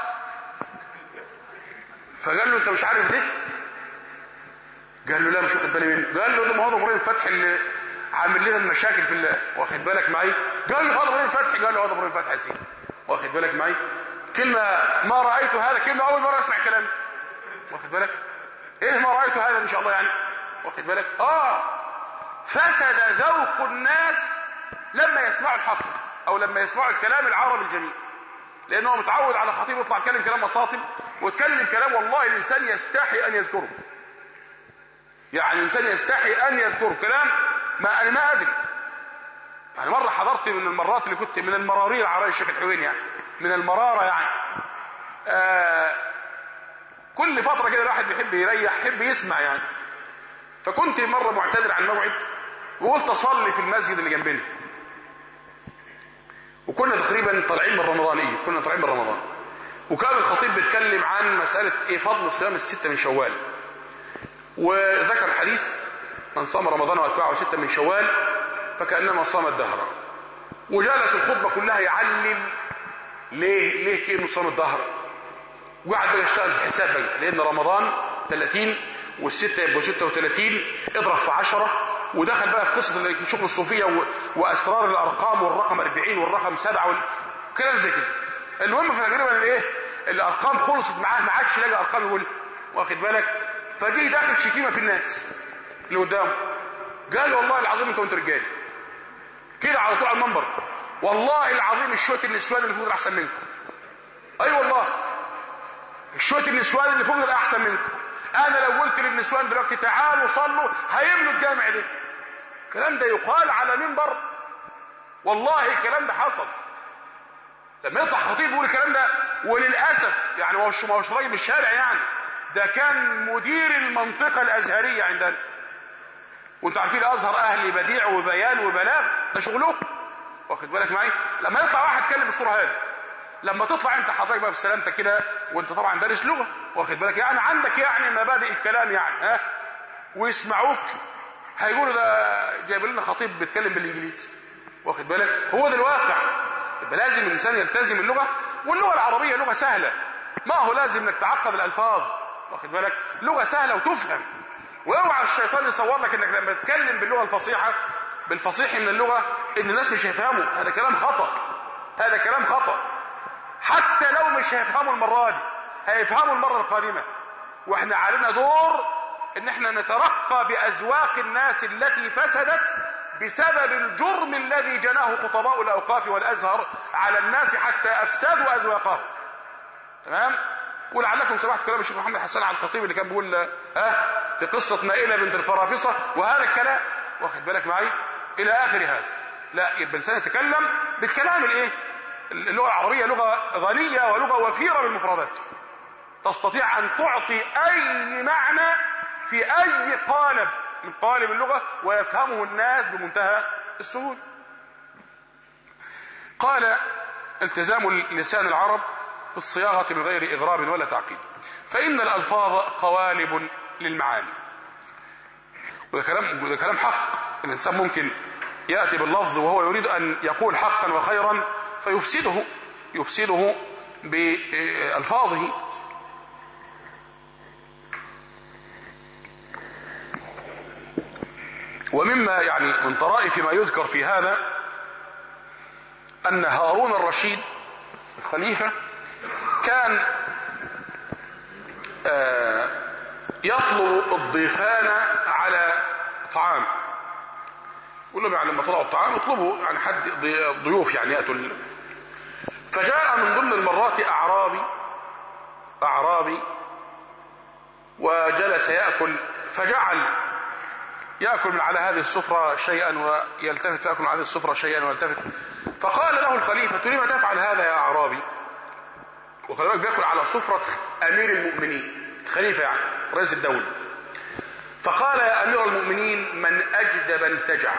فقال له انت مش عارف ده؟ قال له لا مش واخد بالي منه. قال له ده ما هو ابراهيم فتحي اللي عامل لنا المشاكل في الله، واخد بالك معايا. قال له هذا ابراهيم فتحي، قال له هذا ابراهيم فتحي سيدي، واخد بالك معايا. كلمه ما رايت هذا، كلمه اول مره اسمع كلام، واخد بالك. ايه ما رايت هذا ان شاء الله يعني، واخد بالك. اه فسد ذوق الناس لما يسمعوا الحق او لما يسمعوا الكلام العربي الجميل، لانه متعود على خطيب يطلع يتكلم كلام مصاطب ويتكلم كلام والله الانسان يستحي ان يذكره. يعني الانسان يستحي ان يذكره كلام ما انا ما ادري. يعني مره حضرت من المرات اللي كنت من المرارير على رأي الشيخ الحويني، يعني من المراره يعني آه كل فتره كده الواحد بيحب يريح، يحب يسمع يعني. فكنت مره معتذر عن موعد وقلت اصلي في المسجد اللي جنبنا، وكنا تقريبا طالعين من رمضان، ايه كنا طالعين من رمضان، وكان الخطيب بيتكلم عن مساله ايه فضل صيام السته من شوال، وذكر الحديث من صام رمضان واتبعه سته من شوال فكانما صام الدهر. وجلس الخطبه كلها يعلل ليه ليه كانه صام الدهر، وقعد بقى يشتغل في الحساب بقى، لان رمضان ثلاثين والسته يبقوا ستة وثلاثين اضرب في عشرة، ودخل بقى في قصه شغل الصوفيه واسرار الارقام والرقم أربعين والرقم سبعة وكلام زي كده. المهم فتقريبا الايه الارقام خلصت معاه، ما عادش يلاقي ارقام يقول، واخد بالك. فجه داخل شتيمه في الناس اللي قدامه، قال والله العظيم انتوا انتوا رجاله كده على طول على المنبر، والله العظيم الشويه النسوان اللي فوق احسن منكم. اي أيوة والله الشويه النسوان اللي فوق احسن منكم. انا لو قلت للنسوان دلوقتي تعالوا صلوا هيملوا الجامع ده. الكلام ده يقال على منبر، والله الكلام ده حصل. لما يطلع خطيب يقول الكلام ده، وللاسف يعني ما هوش راجل بالشارع يعني، ده كان مدير المنطقه الازهريه عندنا، وانتوا عارفين الازهر اهل بديع وبيان وبلاغ، ده شغله، واخد بالك معايا. لما يطلع واحد يتكلم بالصوره هذه، لما تطلع انت حضرتك بقى بسلامتك كده وانت طبعا دارس لغه، واخد بالك، يعني عندك يعني مبادئ الكلام يعني ها، ويسمعوك هيقولوا ده جايب لنا خطيب بيتكلم بالانجليزي، واخد بالك. هو ده الواقع. يبقى لازم الانسان يلتزم اللغه، واللغه العربيه لغه سهله، ما هو لازم انك تعقد الالفاظ، واخد بالك. لغه سهله وتفهم، واوعى الشيطان يصور لك انك لما تتكلم باللغه الفصيحه بالفصيح من اللغه ان الناس مش هيفهموا. هذا كلام خطا، هذا كلام خطا. حتى لو مش هيفهموا المره دي هيفهموا المره القادمه، واحنا علينا دور ان احنا نترقى باذواق الناس التي فسدت بسبب الجرم الذي جناه خطباء الاوقاف والازهر على الناس حتى افسدوا اذواقهم. تمام. ولعلكم سمعت كلام الشيخ محمد حسان على الخطيب اللي كان بيقول ها في قصه نائله بنت الفرافصه وهذا الكلام، واخد بالك معي، الى اخر هذا. لا، يبقى الانسان يتكلم بالكلام الايه اللغه العربيه لغه غنيه ولغه وفيره بالمفردات، تستطيع ان تعطي اي معنى في اي قالب من قالب اللغه ويفهمه الناس بمنتهى السهوله. قال التزام لسان العرب في الصياغه من غير اغراب ولا تعقيد، فان الالفاظ قوالب للمعاني. وده كلام وده كلام حق. الانسان ممكن ياتي باللفظ وهو يريد ان يقول حقا وخيرا فيفسده يفسده بألفاظه. ومما يعني من طرائف ما يذكر في هذا أن هارون الرشيد الخليفة كان آه يطلب الضيفان على طعام، يقول لهم يعني لما طلعوا الطعام اطلبوا يعني حد ضيوف يعني يأتوا. فجاء من ضمن المرات أعرابي أعرابي وجلس يأكل، فجعل يأكل من على هذه السفرة شيئا ويلتفت، يأكل من هذه السفرة شيئا ويلتفت. فقال له الخليفة: لما تفعل هذا يا أعرابي؟ وخلي بالك بيأكل على سفرة أمير المؤمنين، الخليفة يعني رئيس الدولة. فقال: يا أمير المؤمنين، من أجدب انتجع.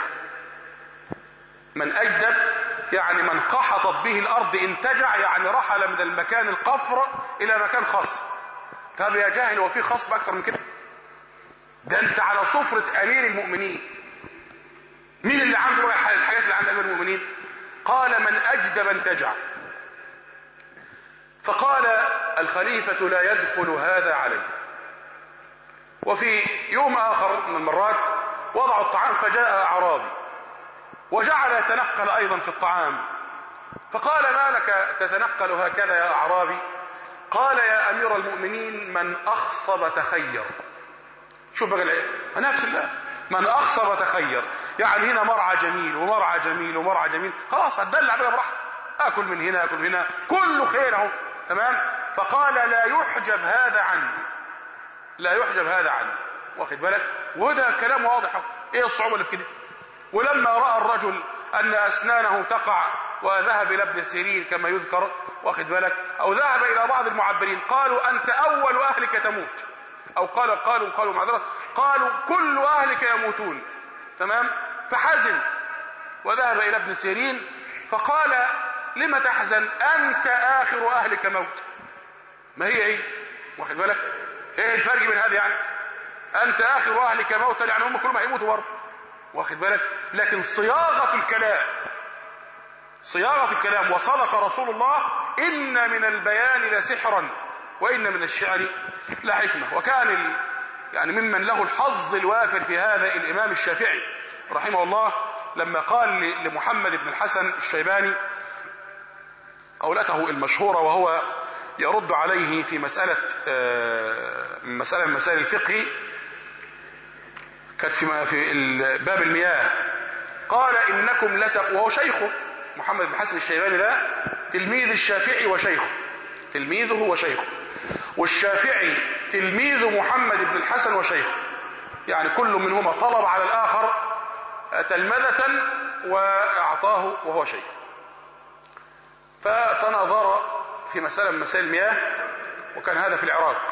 من أجدب يعني من قحطت به الأرض، انتجع يعني رحل من المكان القفر إلى مكان خاص. طب يا جاهل، هو في خصب أكتر من كده؟ ده أنت على سفرة أمير المؤمنين. مين اللي عنده الحاجات اللي عند أمير المؤمنين؟ قال: من أجدب انتجع. فقال الخليفة: لا يدخل هذا عليه. وفي يوم آخر من المرات وضعوا الطعام، فجاء أعرابي وجعل يتنقل أيضا في الطعام. فقال: ما لك تتنقل هكذا يا أعرابي؟ قال: يا أمير المؤمنين، من أخصب تخير. شوف بقى العيب، نفس الله، من أخصب تخير، يعني هنا مرعى جميل ومرعى جميل ومرعى جميل، خلاص أدلع بقى براحتي، أكل من هنا أكل من هنا، كله خير اهو، تمام. فقال: لا يحجب هذا عني، لا يحجب هذا عني، واخد بالك؟ وده كلام واضح. ايه الصعوبة اللي في كده؟ ولما رأى الرجل أن أسنانه تقع وذهب إلى ابن سيرين كما يذكر، واخد بالك، أو ذهب إلى بعض المعبرين قالوا: أنت أول أهلك تموت، أو قال قالوا قالوا معذرة قالوا: كل أهلك يموتون، تمام. فحزن وذهب إلى ابن سيرين فقال: لما تحزن؟ أنت آخر أهلك موت. ما هي إيه؟ واخد بالك؟ إيه الفرق بين هذا؟ يعني أنت آخر أهلك موتا، يعني هم كلهم هيموتوا برضه، واخد بالك؟ لكن صياغة الكلام، صياغة الكلام، وصدق رسول الله: إن من البيان لسحرا وإن من الشعر لحكمة. وكان ال... يعني ممن له الحظ الوافر في هذا الإمام الشافعي رحمه الله، لما قال لمحمد بن الحسن الشيباني قولته المشهورة وهو يرد عليه في مسألة مسألة من مسائل الفقه، كانت في في باب المياه، قال: إنكم لتق، وهو شيخه محمد بن الحسن الشيباني ده تلميذ الشافعي وشيخه، تلميذه وشيخه، والشافعي تلميذ محمد بن الحسن وشيخه، يعني كل منهما طلب على الآخر تلمذة وأعطاه وهو شيخ. فتناظر في مسألة من مسائل المياه، وكان هذا في العراق.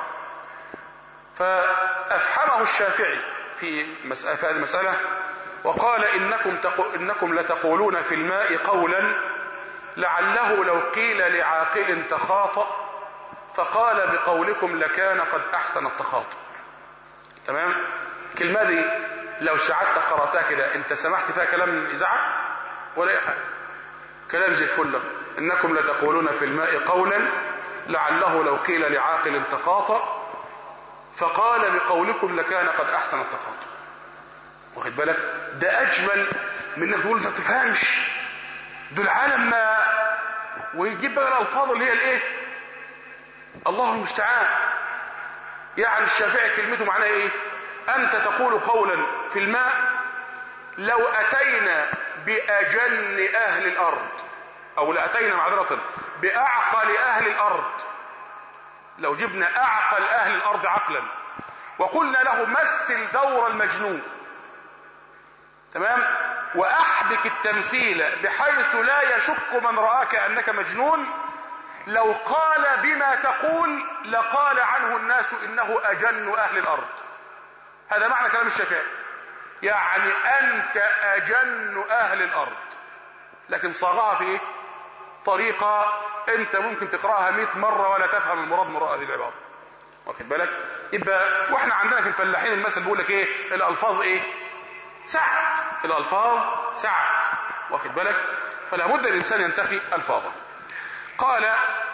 فأفحمه الشافعي في مسألة في هذه المسألة وقال: إنكم تقو إنكم لتقولون في الماء قولا لعله لو قيل لعاقل تخاطأ، فقال: بقولكم لكان قد أحسن التخاطؤ. تمام. الكلمة دي لو ساعدت قرأتها كده أنت سمحت فيها كلام إذاعة ولا أي حاجة، كلام زي الفل. إنكم لتقولون في الماء قولا لعله لو قيل لعاقل تخاطأ، فقال: بقولكم لكان قد أحسن التخاطؤ. واخد بالك؟ ده أجمل من انك تقول انت ما بتفهمش، دول عالم ما، ويجيب بقى الألفاظ اللي هي الايه؟ الله المستعان. يعني الشافعي كلمته معناها ايه؟ أنت تقول قولا في الماء لو أتينا بأجن أهل الأرض، أو لأتينا معذرة بأعقل أهل الأرض، لو جبنا أعقل أهل الأرض عقلا وقلنا له مثل دور المجنون، تمام، وأحبك التمثيل بحيث لا يشك من رآك أنك مجنون، لو قال بما تقول لقال عنه الناس إنه أجن أهل الأرض. هذا معنى كلام الشافعي، يعني أنت أجن أهل الأرض، لكن صاغها في إيه؟ طريقة أنت ممكن تقرأها مئة مرة ولا تفهم المراد من هذه العبارة. واخد بالك؟ يبقى واحنا عندنا في الفلاحين المثل بيقول لك ايه؟ الألفاظ ايه؟ سعد، الألفاظ سعد. واخد بالك؟ فلا بد الإنسان ينتقي ألفاظه. قال: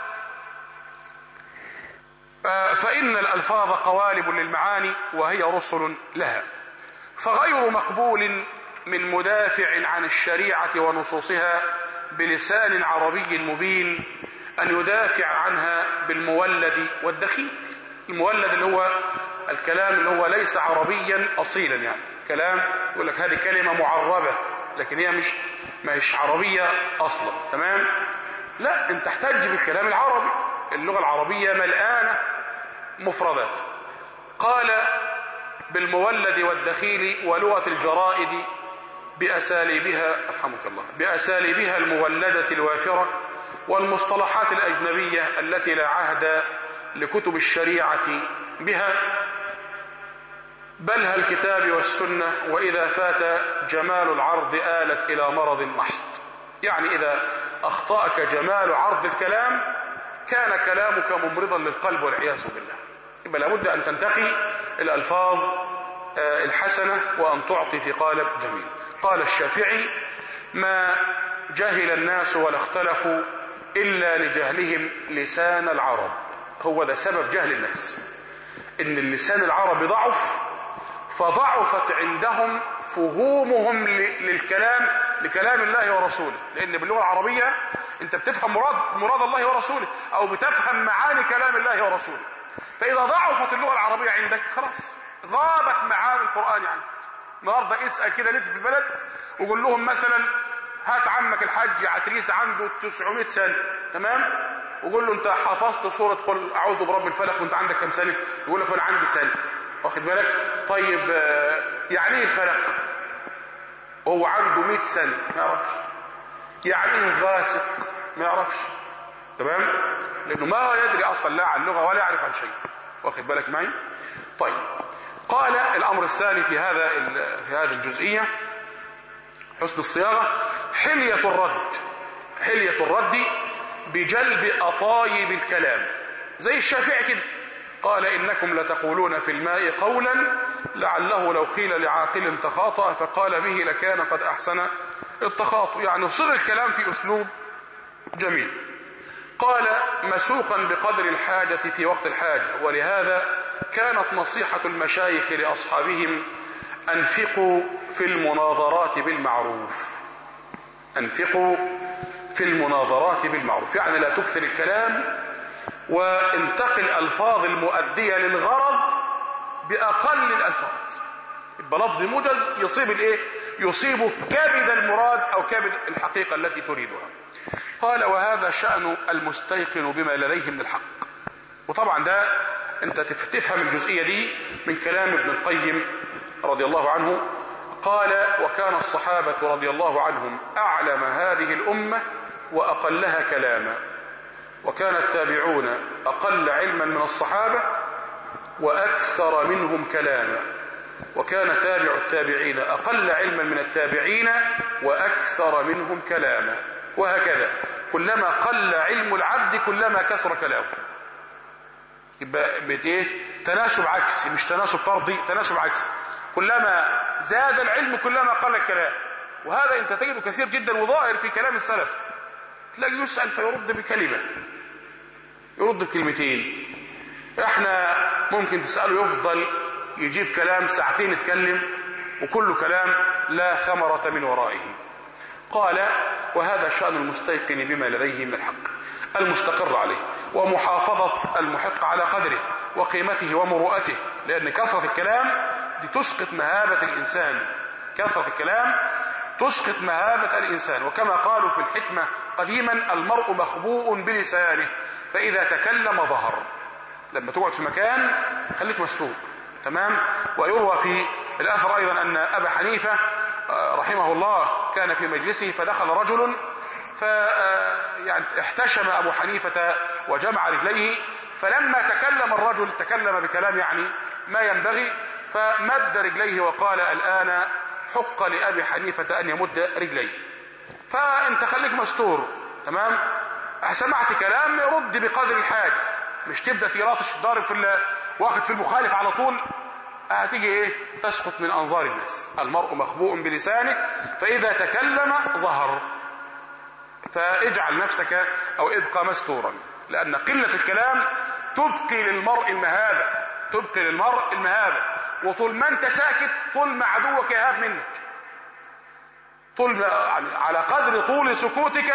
فإن الألفاظ قوالب للمعاني وهي رسل لها، فغير مقبول من مدافع عن الشريعة ونصوصها بلسان عربي مبين أن يدافع عنها بالمولد والدخيل. المولد اللي هو الكلام اللي هو ليس عربيا أصيلا، يعني كلام يقول لك هذه كلمة معربة لكن هي مش مش عربية أصلا، تمام؟ لا، أنت تحتج بالكلام العربي. اللغة العربية ملآنة مفردات. قال بالمولد والدخيل ولغة الجرائد بأساليبها، رحمك الله، بأساليبها المولدة الوافرة والمصطلحات الأجنبية التي لا عهد لكتب الشريعة بها، بل الكتاب والسنة، وإذا فات جمال العرض آلت إلى مرض محض. يعني إذا أخطأك جمال عرض الكلام كان كلامك ممرضا للقلب والعياذ بالله. يبقى لابد أن تنتقي الألفاظ الحسنة وأن تعطي في قالب جميل. قال الشافعي: ما جهل الناس ولا اختلفوا إلا لجهلهم لسان العرب. هو ده سبب جهل الناس، إن اللسان العربي ضعف، فضعفت عندهم فهومهم للكلام لكلام الله ورسوله. لأن باللغة العربية أنت بتفهم مراد مراد الله ورسوله، أو بتفهم معاني كلام الله ورسوله. فإذا ضعفت اللغة العربية عندك خلاص غابت معاني القرآن عنك. النهارده اسأل كده ليه في البلد وقول لهم مثلا هات عمك الحاج عتريس عنده تسعمائة سنة، تمام؟ وقول له انت حفظت سورة قل اعوذ برب الفلق وانت عندك كم سنة؟ يقول لك انا عندي سنة. واخد بالك؟ طيب يعني ايه الفلق؟ وهو عنده مئة سنة ما يعرفش. يعني ايه غاسق؟ ما يعرفش، تمام؟ لانه ما يدري اصلا لا عن اللغة ولا يعرف عن شيء. واخد بالك معي؟ طيب، قال الامر الثاني في هذا في هذه الجزئية حسن الصياغة: حلية الرد. حلية الرد بجلب أطايب الكلام، زي الشافعي كده. قال: إنكم لتقولون في الماء قولا لعله لو قيل لعاقل تخاطأ فقال به لكان قد أحسن التخاطؤ. يعني صر الكلام في أسلوب جميل. قال: مسوقا بقدر الحاجة في وقت الحاجة، ولهذا كانت نصيحة المشايخ لأصحابهم: أنفقوا في المناظرات بالمعروف. أنفقوا في المناظرات بالمعروف، يعني لا تكثر الكلام، وانتقل الألفاظ المؤدية للغرض بأقل الألفاظ. يبقى لفظ موجز يصيب الايه؟ يصيب كبد المراد أو كبد الحقيقة التي تريدها. قال: وهذا شأن المستيقن بما لديه من الحق. وطبعا ده انت تفهم الجزئية دي من كلام ابن القيم رضي الله عنه. قال: وكان الصحابة رضي الله عنهم أعلم هذه الأمة وأقلها كلاما، وكان التابعون أقل علما من الصحابة وأكثر منهم كلاما، وكان تابع التابعين أقل علما من التابعين وأكثر منهم كلاما، وهكذا كلما قل علم العبد كلما كثر كلامه. يبقى ايه؟ تناسب عكسي، مش تناسب طردي، تناسب عكسي. كلما زاد العلم كلما قل الكلام. وهذا انت تجده كثير جدا وظاهر في كلام السلف. تلاقي يسأل فيرد بكلمة، يرد بكلمتين. احنا ممكن تسأله يفضل يجيب كلام ساعتين يتكلم وكل كلام لا ثمرة من ورائه. قال: وهذا شأن المستيقن بما لديه من الحق المستقر عليه، ومحافظة المحق على قدره وقيمته ومروءته. لأن كثرة الكلام دي تسقط مهابة الإنسان. كثرة الكلام تسقط مهابة الإنسان. وكما قالوا في الحكمة قديما: المرء مخبوء بلسانه فإذا تكلم ظهر. لما تقعد في مكان خليك مستور، تمام؟ ويروى في الأثر أيضا أن أبا حنيفة رحمه الله كان في مجلسه فدخل رجل، ف يعني احتشم أبو حنيفة وجمع رجليه، فلما تكلم الرجل تكلم بكلام يعني ما ينبغي، فمد رجليه وقال: الآن حق لأبي حنيفة أن يمد رجليه. فأنت خليك مستور، تمام؟ سمعت كلام رد بقدر الحاجة، مش تبدأ تيراطش ضارب في واخد في المخالف على طول. هتيجي ايه؟ تسقط من أنظار الناس. المرء مخبوء بلسانه فإذا تكلم ظهر. فاجعل نفسك أو ابقى مستورا، لأن قلة الكلام تبقي للمرء المهابة، تبقي للمرء المهابة. وطول ما انت ساكت طول ما عدوك يهاب منك. طول ما يعني على قدر طول سكوتك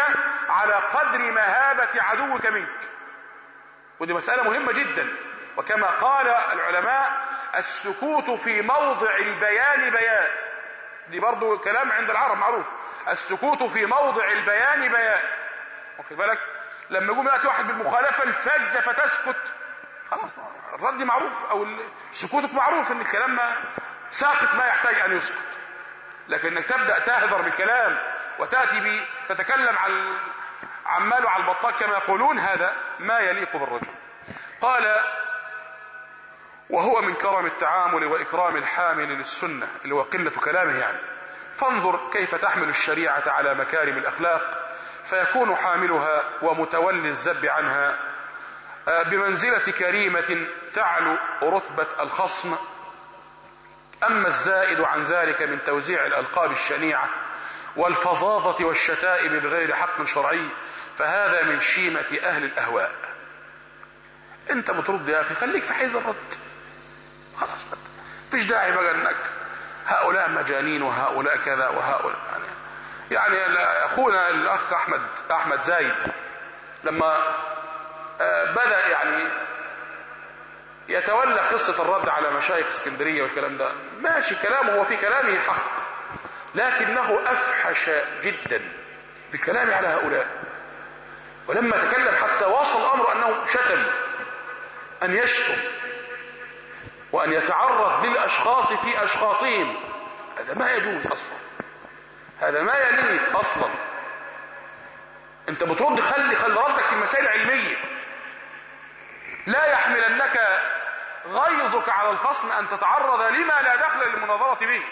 على قدر مهابة عدوك منك. ودي مسألة مهمة جدا. وكما قال العلماء السكوت في موضع البيان بيان. دي برضو كلام عند العرب معروف، السكوت في موضع البيان بيان. واخد بالك؟ لما يقوم يأتي واحد بالمخالفة الفجة فتسكت، خلاص الرد معروف، او سكوتك معروف ان الكلام ما ساقط ما يحتاج ان يسقط. لكن انك تبدأ تهذر بالكلام وتأتي بي تتكلم عن عمال على البطال كما يقولون، هذا ما يليق بالرجل. قال وهو من كرم التعامل وإكرام الحامل للسنة، اللي هو قلة كلامه يعني. فانظر كيف تحمل الشريعة على مكارم الأخلاق، فيكون حاملها ومتولي الذب عنها بمنزلة كريمة تعلو رتبة الخصم. أما الزائد عن ذلك من توزيع الألقاب الشنيعة والفظاظة والشتائم بغير حق شرعي فهذا من شيمة أهل الأهواء. أنت بترد يا أخي، خليك في حيز الرد، خلاص بقى فيش داعي بقى أنك هؤلاء مجانين وهؤلاء كذا وهؤلاء يعني. يعني أخونا الأخ أحمد أحمد زايد لما بدأ يعني يتولى قصة الرد على مشايخ اسكندرية والكلام ده، ماشي كلامه، هو في كلامه حق، لكنه أفحش جدا في الكلام على هؤلاء. ولما تكلم حتى وصل الأمر أنه شتم، أن يشتم وأن يتعرض للأشخاص في أشخاصهم، هذا ما يجوز أصلا، هذا ما يليق أصلا. أنت بترد، خلي خلي ردك في مسائل علمية، لا يحملنك غيظك على الخصم أن تتعرض لما لا دخل للمناظرة به.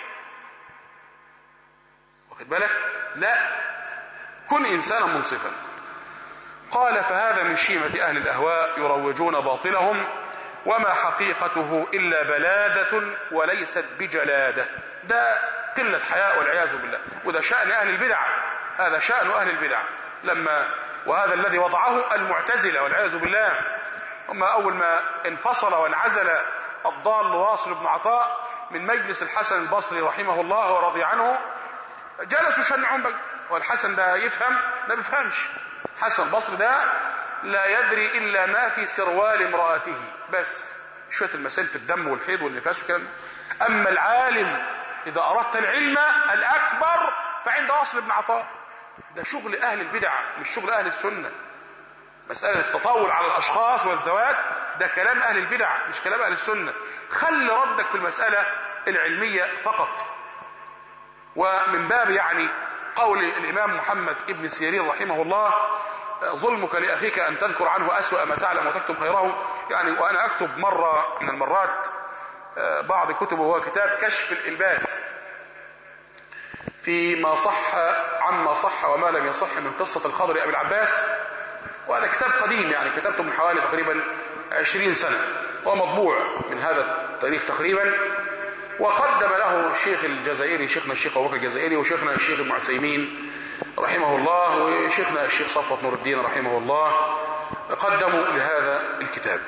واخد بالك؟ لا، كن إنسانا منصفا. قال فهذا من شيمة أهل الأهواء يروجون باطلهم وما حقيقته إلا بلادة وليست بجلادة. ده قلة حياء والعياذ بالله، وده شأن أهل البدع، هذا شأن أهل البدع. لما وهذا الذي وضعه المعتزلة والعياذ بالله، هم أول ما انفصل وانعزل الضال واصل بن عطاء من مجلس الحسن البصري رحمه الله ورضي عنه، جلسوا شنعون بقى. والحسن ده يفهم؟ ما بيفهمش. حسن البصري ده لا يدري إلا ما في سروال امرأته، بس شوية المسائل في الدم والحيض والنفاس والكلام. أما العالم إذا أردت العلم الأكبر فعند واصل بن عطاء. ده شغل أهل البدع مش شغل أهل السنة. مسألة التطاول على الأشخاص والذوات ده كلام أهل البدع مش كلام أهل السنة. خلي ردك في المسألة العلمية فقط. ومن باب يعني قول الإمام محمد ابن سيرين رحمه الله: ظلمك لأخيك أن تذكر عنه أسوأ ما تعلم وتكتب خيره. يعني وأنا أكتب مرة من المرات بعض كتبه، هو كتاب كشف الإلباس فيما صح عما صح وما لم يصح من قصة الخضر أبي العباس. وهذا كتاب قديم يعني كتبته من حوالي تقريبا عشرين سنة، ومطبوع من هذا التاريخ تقريبا. وقدم له الشيخ الجزائري شيخنا الشيخ أبو بكر الجزائري، وشيخنا الشيخ ابن عثيمين رحمه الله، وشيخنا الشيخ صفوت نور الدين رحمه الله، قدموا لهذا الكتاب.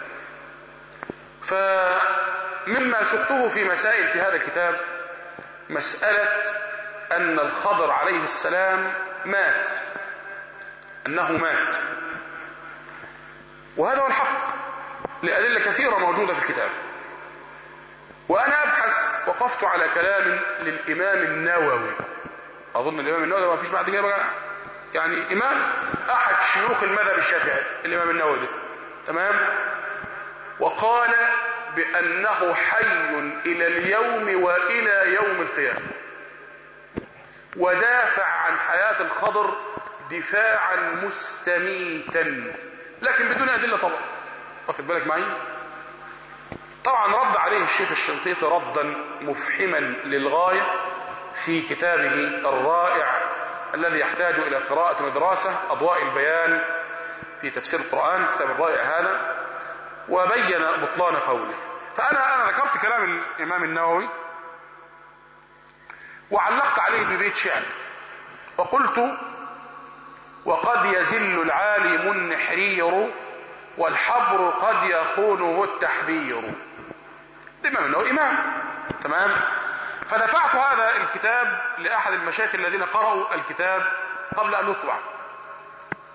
فمما سقته في مسائل في هذا الكتاب مسألة أن الخضر عليه السلام مات، أنه مات، وهذا هو الحق لأدلة كثيرة موجودة في الكتاب. وأنا أبحث وقفت على كلام للإمام النووي، أظن الإمام النووي ما فيش بعد كده بقى يعني إمام، أحد شيوخ المذهب الشافعي الإمام النووي، تمام. وقال بأنه حي إلى اليوم وإلى يوم القيامة، ودافع عن حياة الخضر دفاعا مستميتا، لكن بدون أدلة طبعا. واخد بالك معي؟ طبعا رد عليه الشيخ الشنقيطي ردا مفحما للغاية في كتابه الرائع الذي يحتاج إلى قراءة ودراسة، أضواء البيان في تفسير القرآن، كتاب الرائع هذا، وبين بطلان قوله. فأنا أنا ذكرت كلام الإمام النووي وعلقت عليه ببيت شعر وقلت: وقد يزل العالم النحرير والحبر قد يخونه التحبير. الإمام النووي إمام، تمام. فدفعت هذا الكتاب لأحد المشايخ الذين قرأوا الكتاب قبل أن يطبع،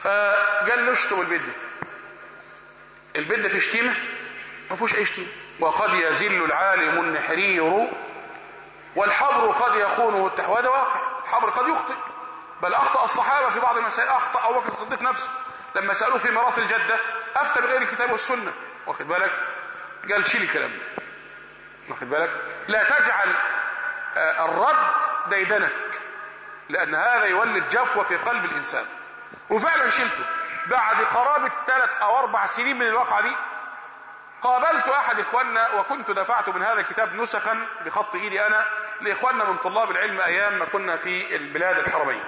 فقال له اشتم البيت ده. البيت ده فيه شتيمه؟ ما فيهوش اي شتيمه. وقد يزل العالم النحرير والحبر قد يخونه التحوى. هذا واقع، الحبر قد يخطئ، بل اخطا الصحابه في بعض المسائل. اخطا ابو بكر الصديق نفسه لما سالوه في ميراث الجده افتى بغير الكتاب والسنه، واخد بالك؟ قال شيل الكلام ده، واخد بالك؟ لا تجعل الرد ديدنك، لان هذا يولد جفوه في قلب الانسان. وفعلا شلته بعد قرابه ثلاث او اربع سنين من الواقعه دي. قابلت احد اخواننا وكنت دفعت من هذا الكتاب نسخا بخط ايدي انا لاخواننا من طلاب العلم ايام ما كنا في البلاد الحرميه.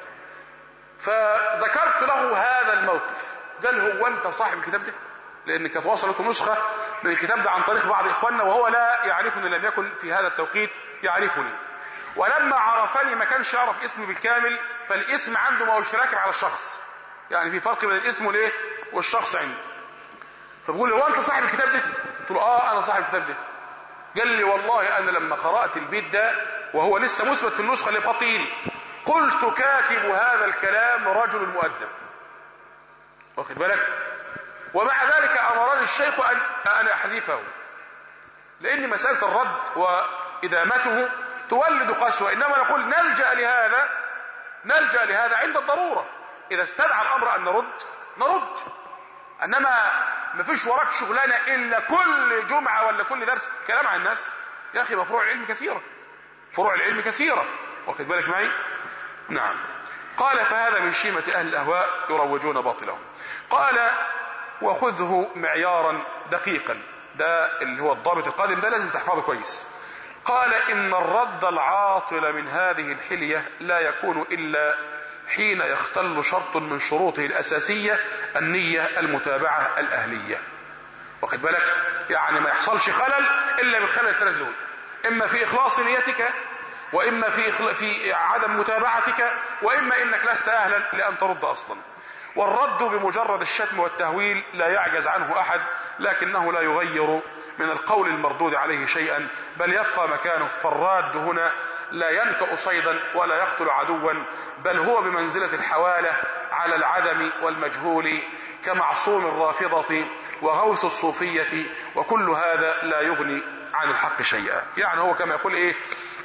فذكرت له هذا الموقف، قال هو انت صاحب الكتاب ده؟ لان كانت وصلته نسخه من الكتاب ده عن طريق بعض اخواننا وهو لا يعرفني، لم يكن في هذا التوقيت يعرفني، ولما عرفني ما كانش يعرف اسمي بالكامل، فالاسم عنده ما هوش راكب على الشخص، يعني في فرق بين الاسم والايه والشخص عنده. فبقول له هو انت صاحب الكتاب ده؟ قلت له اه انا صاحب الكتاب ده. قال لي والله انا لما قرات البيت ده وهو لسه مثبت في النسخه اللي بخط ايدي قلت كاتب هذا الكلام رجل مؤدب، واخد بالك؟ ومع ذلك امرني الشيخ ان انا احذفه، لان مساله الرد وادامته تولد قسوه. انما نقول نلجا لهذا نلجا لهذا عند الضروره، اذا استدعى الامر ان نرد نرد، انما ما فيش وراك شغلانه الا كل جمعه ولا كل درس كلام عن الناس. يا اخي فروع العلم كثيره، فروع العلم كثيره، واخد بالك معي؟ نعم. قال فهذا من شيمه اهل الاهواء يروجون باطلهم. قال وخذه معيارا دقيقا، ده اللي هو الضابط القادم ده لازم تحفظه كويس. قال ان الرد العاطل من هذه الحليه لا يكون الا حين يختل شرط من شروطه الاساسيه النيه المتابعه الاهليه، واخد بالك؟ يعني ما يحصلش خلل الا من خلل الثلاث دول، اما في اخلاص نيتك، واما في إخل... في عدم متابعتك، واما انك لست اهلا لان ترد اصلا. والرد بمجرد الشتم والتهويل لا يعجز عنه احد، لكنه لا يغير من القول المردود عليه شيئا، بل يبقى مكانه. فالراد هنا لا ينكأ صيدا ولا يقتل عدوا، بل هو بمنزلة الحوالة على العدم والمجهول كمعصوم الرافضة وغوث الصوفية، وكل هذا لا يغني عن الحق شيئا. يعني هو كما يقول ايه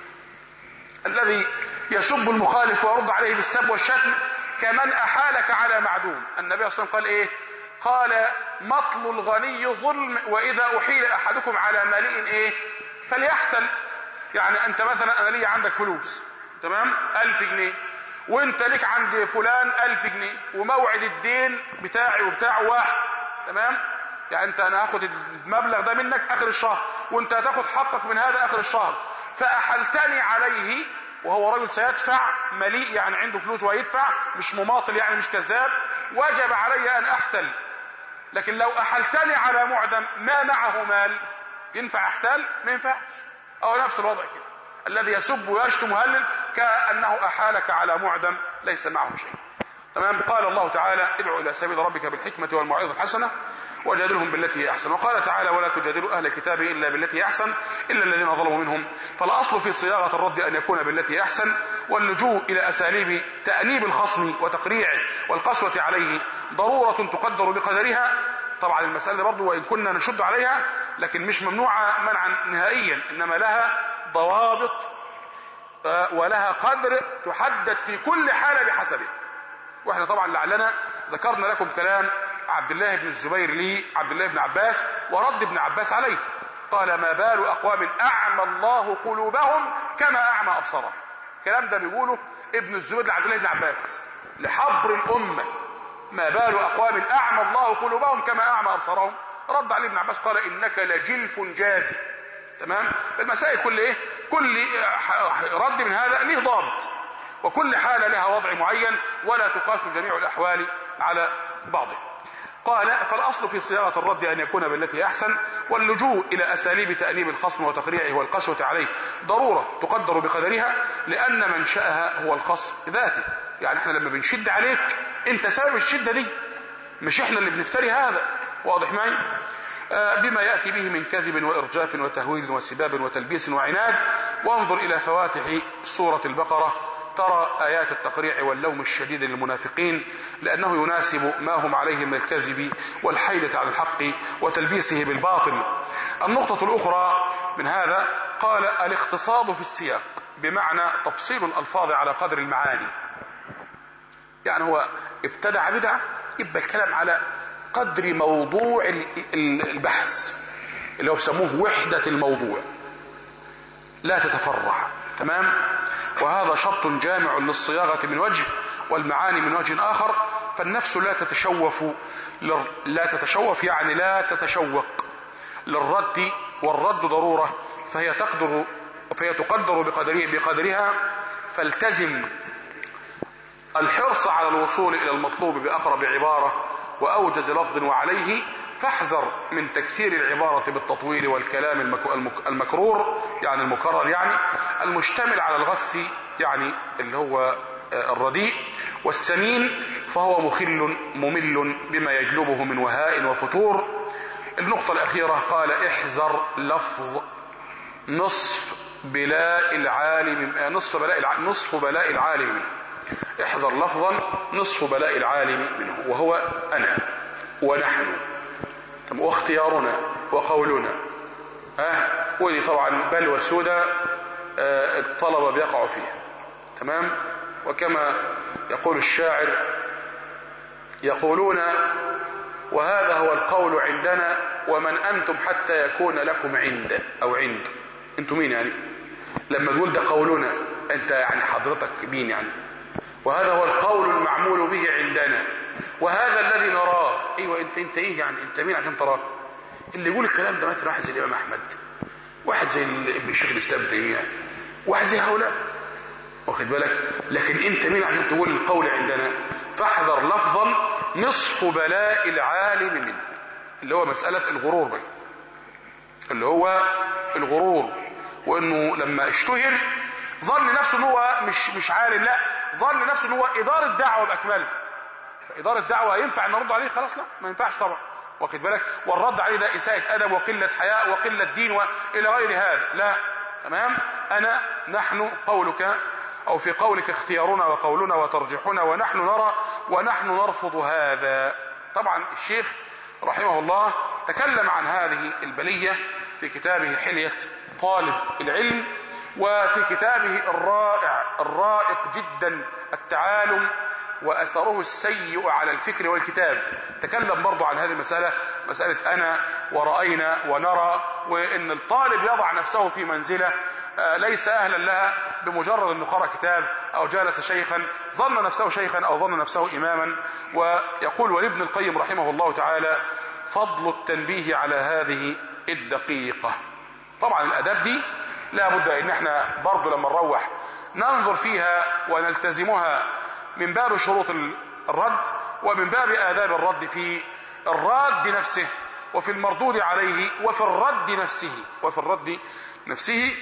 الذي يسب المخالف ويرد عليه بالسب والشتم كمن احالك على معدوم. النبي صلى الله عليه وسلم قال ايه؟ قال مطل الغني ظلم، واذا احيل احدكم على مليء ايه فليحتل. يعني انت مثلا انا لي عندك فلوس تمام الف جنيه، وانت لك عند فلان الف جنيه، وموعد الدين بتاعي وبتاعه واحد، تمام؟ يعني انت انا هاخد المبلغ ده منك اخر الشهر، وانت هتاخد حقك من هذا اخر الشهر، فاحلتني عليه وهو رجل سيدفع مليء، يعني عنده فلوس وهيدفع، مش مماطل يعني مش كذاب، وجب علي ان احتل. لكن لو احلتني على معدم ما معه مال ينفع احتل؟ ما ينفعش. او نفس الوضع كده، الذي يسب ويشتم مهلل كانه احالك على معدم ليس معه شيء. تمام؟ قال الله تعالى ادعو الى سبيل ربك بالحكمه والموعظه الحسنه وجادلهم بالتي هي احسن. وقال تعالى ولا تجادلوا اهل الكتاب الا بالتي هي احسن الا الذين ظلموا منهم. فالاصل في صياغه الرد ان يكون بالتي هي احسن، واللجوء الى اساليب تانيب الخصم وتقريعه والقسوه عليه ضروره تقدر بقدرها. طبعا المساله برضه وان كنا نشد عليها لكن مش ممنوعه منعا نهائيا، انما لها ضوابط ولها قدر تحدد في كل حاله بحسبه. واحنا طبعا لعلنا ذكرنا لكم كلام عبد الله بن الزبير لي عبد الله بن عباس ورد ابن عباس عليه، قال ما بال اقوام اعمى الله قلوبهم كما اعمى ابصارهم. الكلام ده بيقوله ابن الزبير لعبد الله بن عباس لحبر الامه، ما بال اقوام اعمى الله قلوبهم كما اعمى ابصارهم. رد عليه ابن عباس قال انك لجلف جافي. تمام؟ المسائل كل ايه كل رد من هذا له ضابط، وكل حالة لها وضع معين ولا تقاس جميع الأحوال على بعضه. قال فالأصل في صياغة الرد أن يكون بالتي أحسن، واللجوء إلى أساليب تأنيب الخصم وتقريعه والقسوة عليه ضرورة تقدر بقدرها، لأن منشأها هو الخصم ذاته. يعني احنا لما بنشد عليك انت سبب الشدة دي، مش احنا اللي بنفتري هذا. واضح معي؟ بما يأتي به من كذب وإرجاف وتهويل وسباب وتلبيس وعناد. وانظر إلى فواتح سورة البقرة ترى آيات التقريع واللوم الشديد للمنافقين، لأنه يناسب ما هم عليه من الكذب والحيلة عن الحق وتلبيسه بالباطل. النقطة الأخرى من هذا قال الاقتصاد في السياق، بمعنى تفصيل الألفاظ على قدر المعاني. يعني هو ابتدع بدعة، يبقى الكلام على قدر موضوع البحث اللي هو بسموه وحدة الموضوع، لا تتفرع. تمام؟ وهذا شرط جامع للصياغة من وجه والمعاني من وجه آخر. فالنفس لا تتشوف لا تتشوف يعني لا تتشوق للرد، والرد ضرورة، فهي تقدر فهي تقدر بقدره بقدرها. فالتزم الحرص على الوصول إلى المطلوب بأقرب عبارة وأوجز لفظ، وعليه فاحذر من تكثير العبارة بالتطويل والكلام المكرور يعني المكرر، يعني المشتمل على الغث يعني اللي هو الرديء، والسمين فهو مخل ممل بما يجلبه من وهاء وفتور. النقطة الأخيرة قال احذر لفظ نصف بلاء العالم نصف بلاء نصف بلاء العالم منه. احذر لفظا نصف بلاء العالم منه، وهو أنا ونحن واختيارنا وقولنا. ها ودي طبعا بلوى سودة الطلبة بيقعوا فيها. تمام؟ وكما يقول الشاعر يقولون وهذا هو القول عندنا ومن أنتم حتى يكون لكم عند أو عند. أنتم مين يعني؟ لما تقول ده قولنا أنت يعني حضرتك مين يعني؟ وهذا هو القول المعمول به عندنا وهذا الذي نراه. ايوه انت انت ايه يعني؟ انت مين عشان تراه؟ اللي يقول الكلام ده مثلا واحد زي الامام احمد، واحد زي ابن شيخ الاسلام تيميه، واحد زي هؤلاء، واخد بالك؟ لكن انت مين عشان تقول القول عندنا؟ فاحذر لفظا نصف بلاء العالم منه، اللي هو مساله الغرور بقى، اللي هو الغرور، وانه لما اشتهر ظن نفسه ان هو مش مش عالم، لا، ظن نفسه ان هو اداره دعوه باكملها. اداره دعوه ينفع ان نرد عليه؟ خلاص لا، ما ينفعش طبعا، واخد بالك؟ والرد عليه ده اساءه ادب وقله حياء وقله دين والى غير هذا، لا. تمام؟ انا نحن قولك او في قولك اختيارنا وقولنا وترجيحنا ونحن نرى ونحن نرفض هذا. طبعا الشيخ رحمه الله تكلم عن هذه البليه في كتابه حلية طالب العلم، وفي كتابه الرائع الرائق جدا التعالم وأثره السيء على الفكر والكتاب، تكلم برضو عن هذه المسألة، مسألة أنا ورأينا ونرى، وإن الطالب يضع نفسه في منزلة ليس أهلا لها بمجرد أنه قرأ كتاب أو جالس شيخا، ظن نفسه شيخا أو ظن نفسه إماما. ويقول ولابن القيم رحمه الله تعالى فضل التنبيه على هذه الدقيقة. طبعا الأداب دي لا بد ان احنا برضو لما نروح ننظر فيها ونلتزمها من باب شروط الرد ومن باب آداب الرد في الراد نفسه وفي المردود عليه وفي الرد نفسه وفي الرد نفسه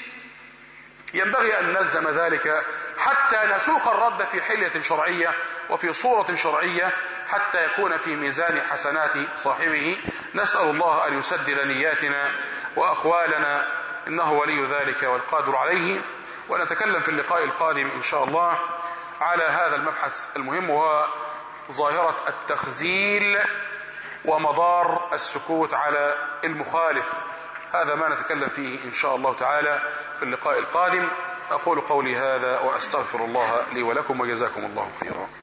ينبغي أن نلزم ذلك حتى نسوق الرد في حلية شرعية وفي صورة شرعية حتى يكون في ميزان حسنات صاحبه. نسأل الله أن يسدد نياتنا وأقوالنا إنه ولي ذلك والقادر عليه. ونتكلم في اللقاء القادم إن شاء الله على هذا المبحث المهم، وهو ظاهرة التخزيل ومضار السكوت على المخالف. هذا ما نتكلم فيه إن شاء الله تعالى في اللقاء القادم. أقول قولي هذا وأستغفر الله لي ولكم وجزاكم الله خيرا.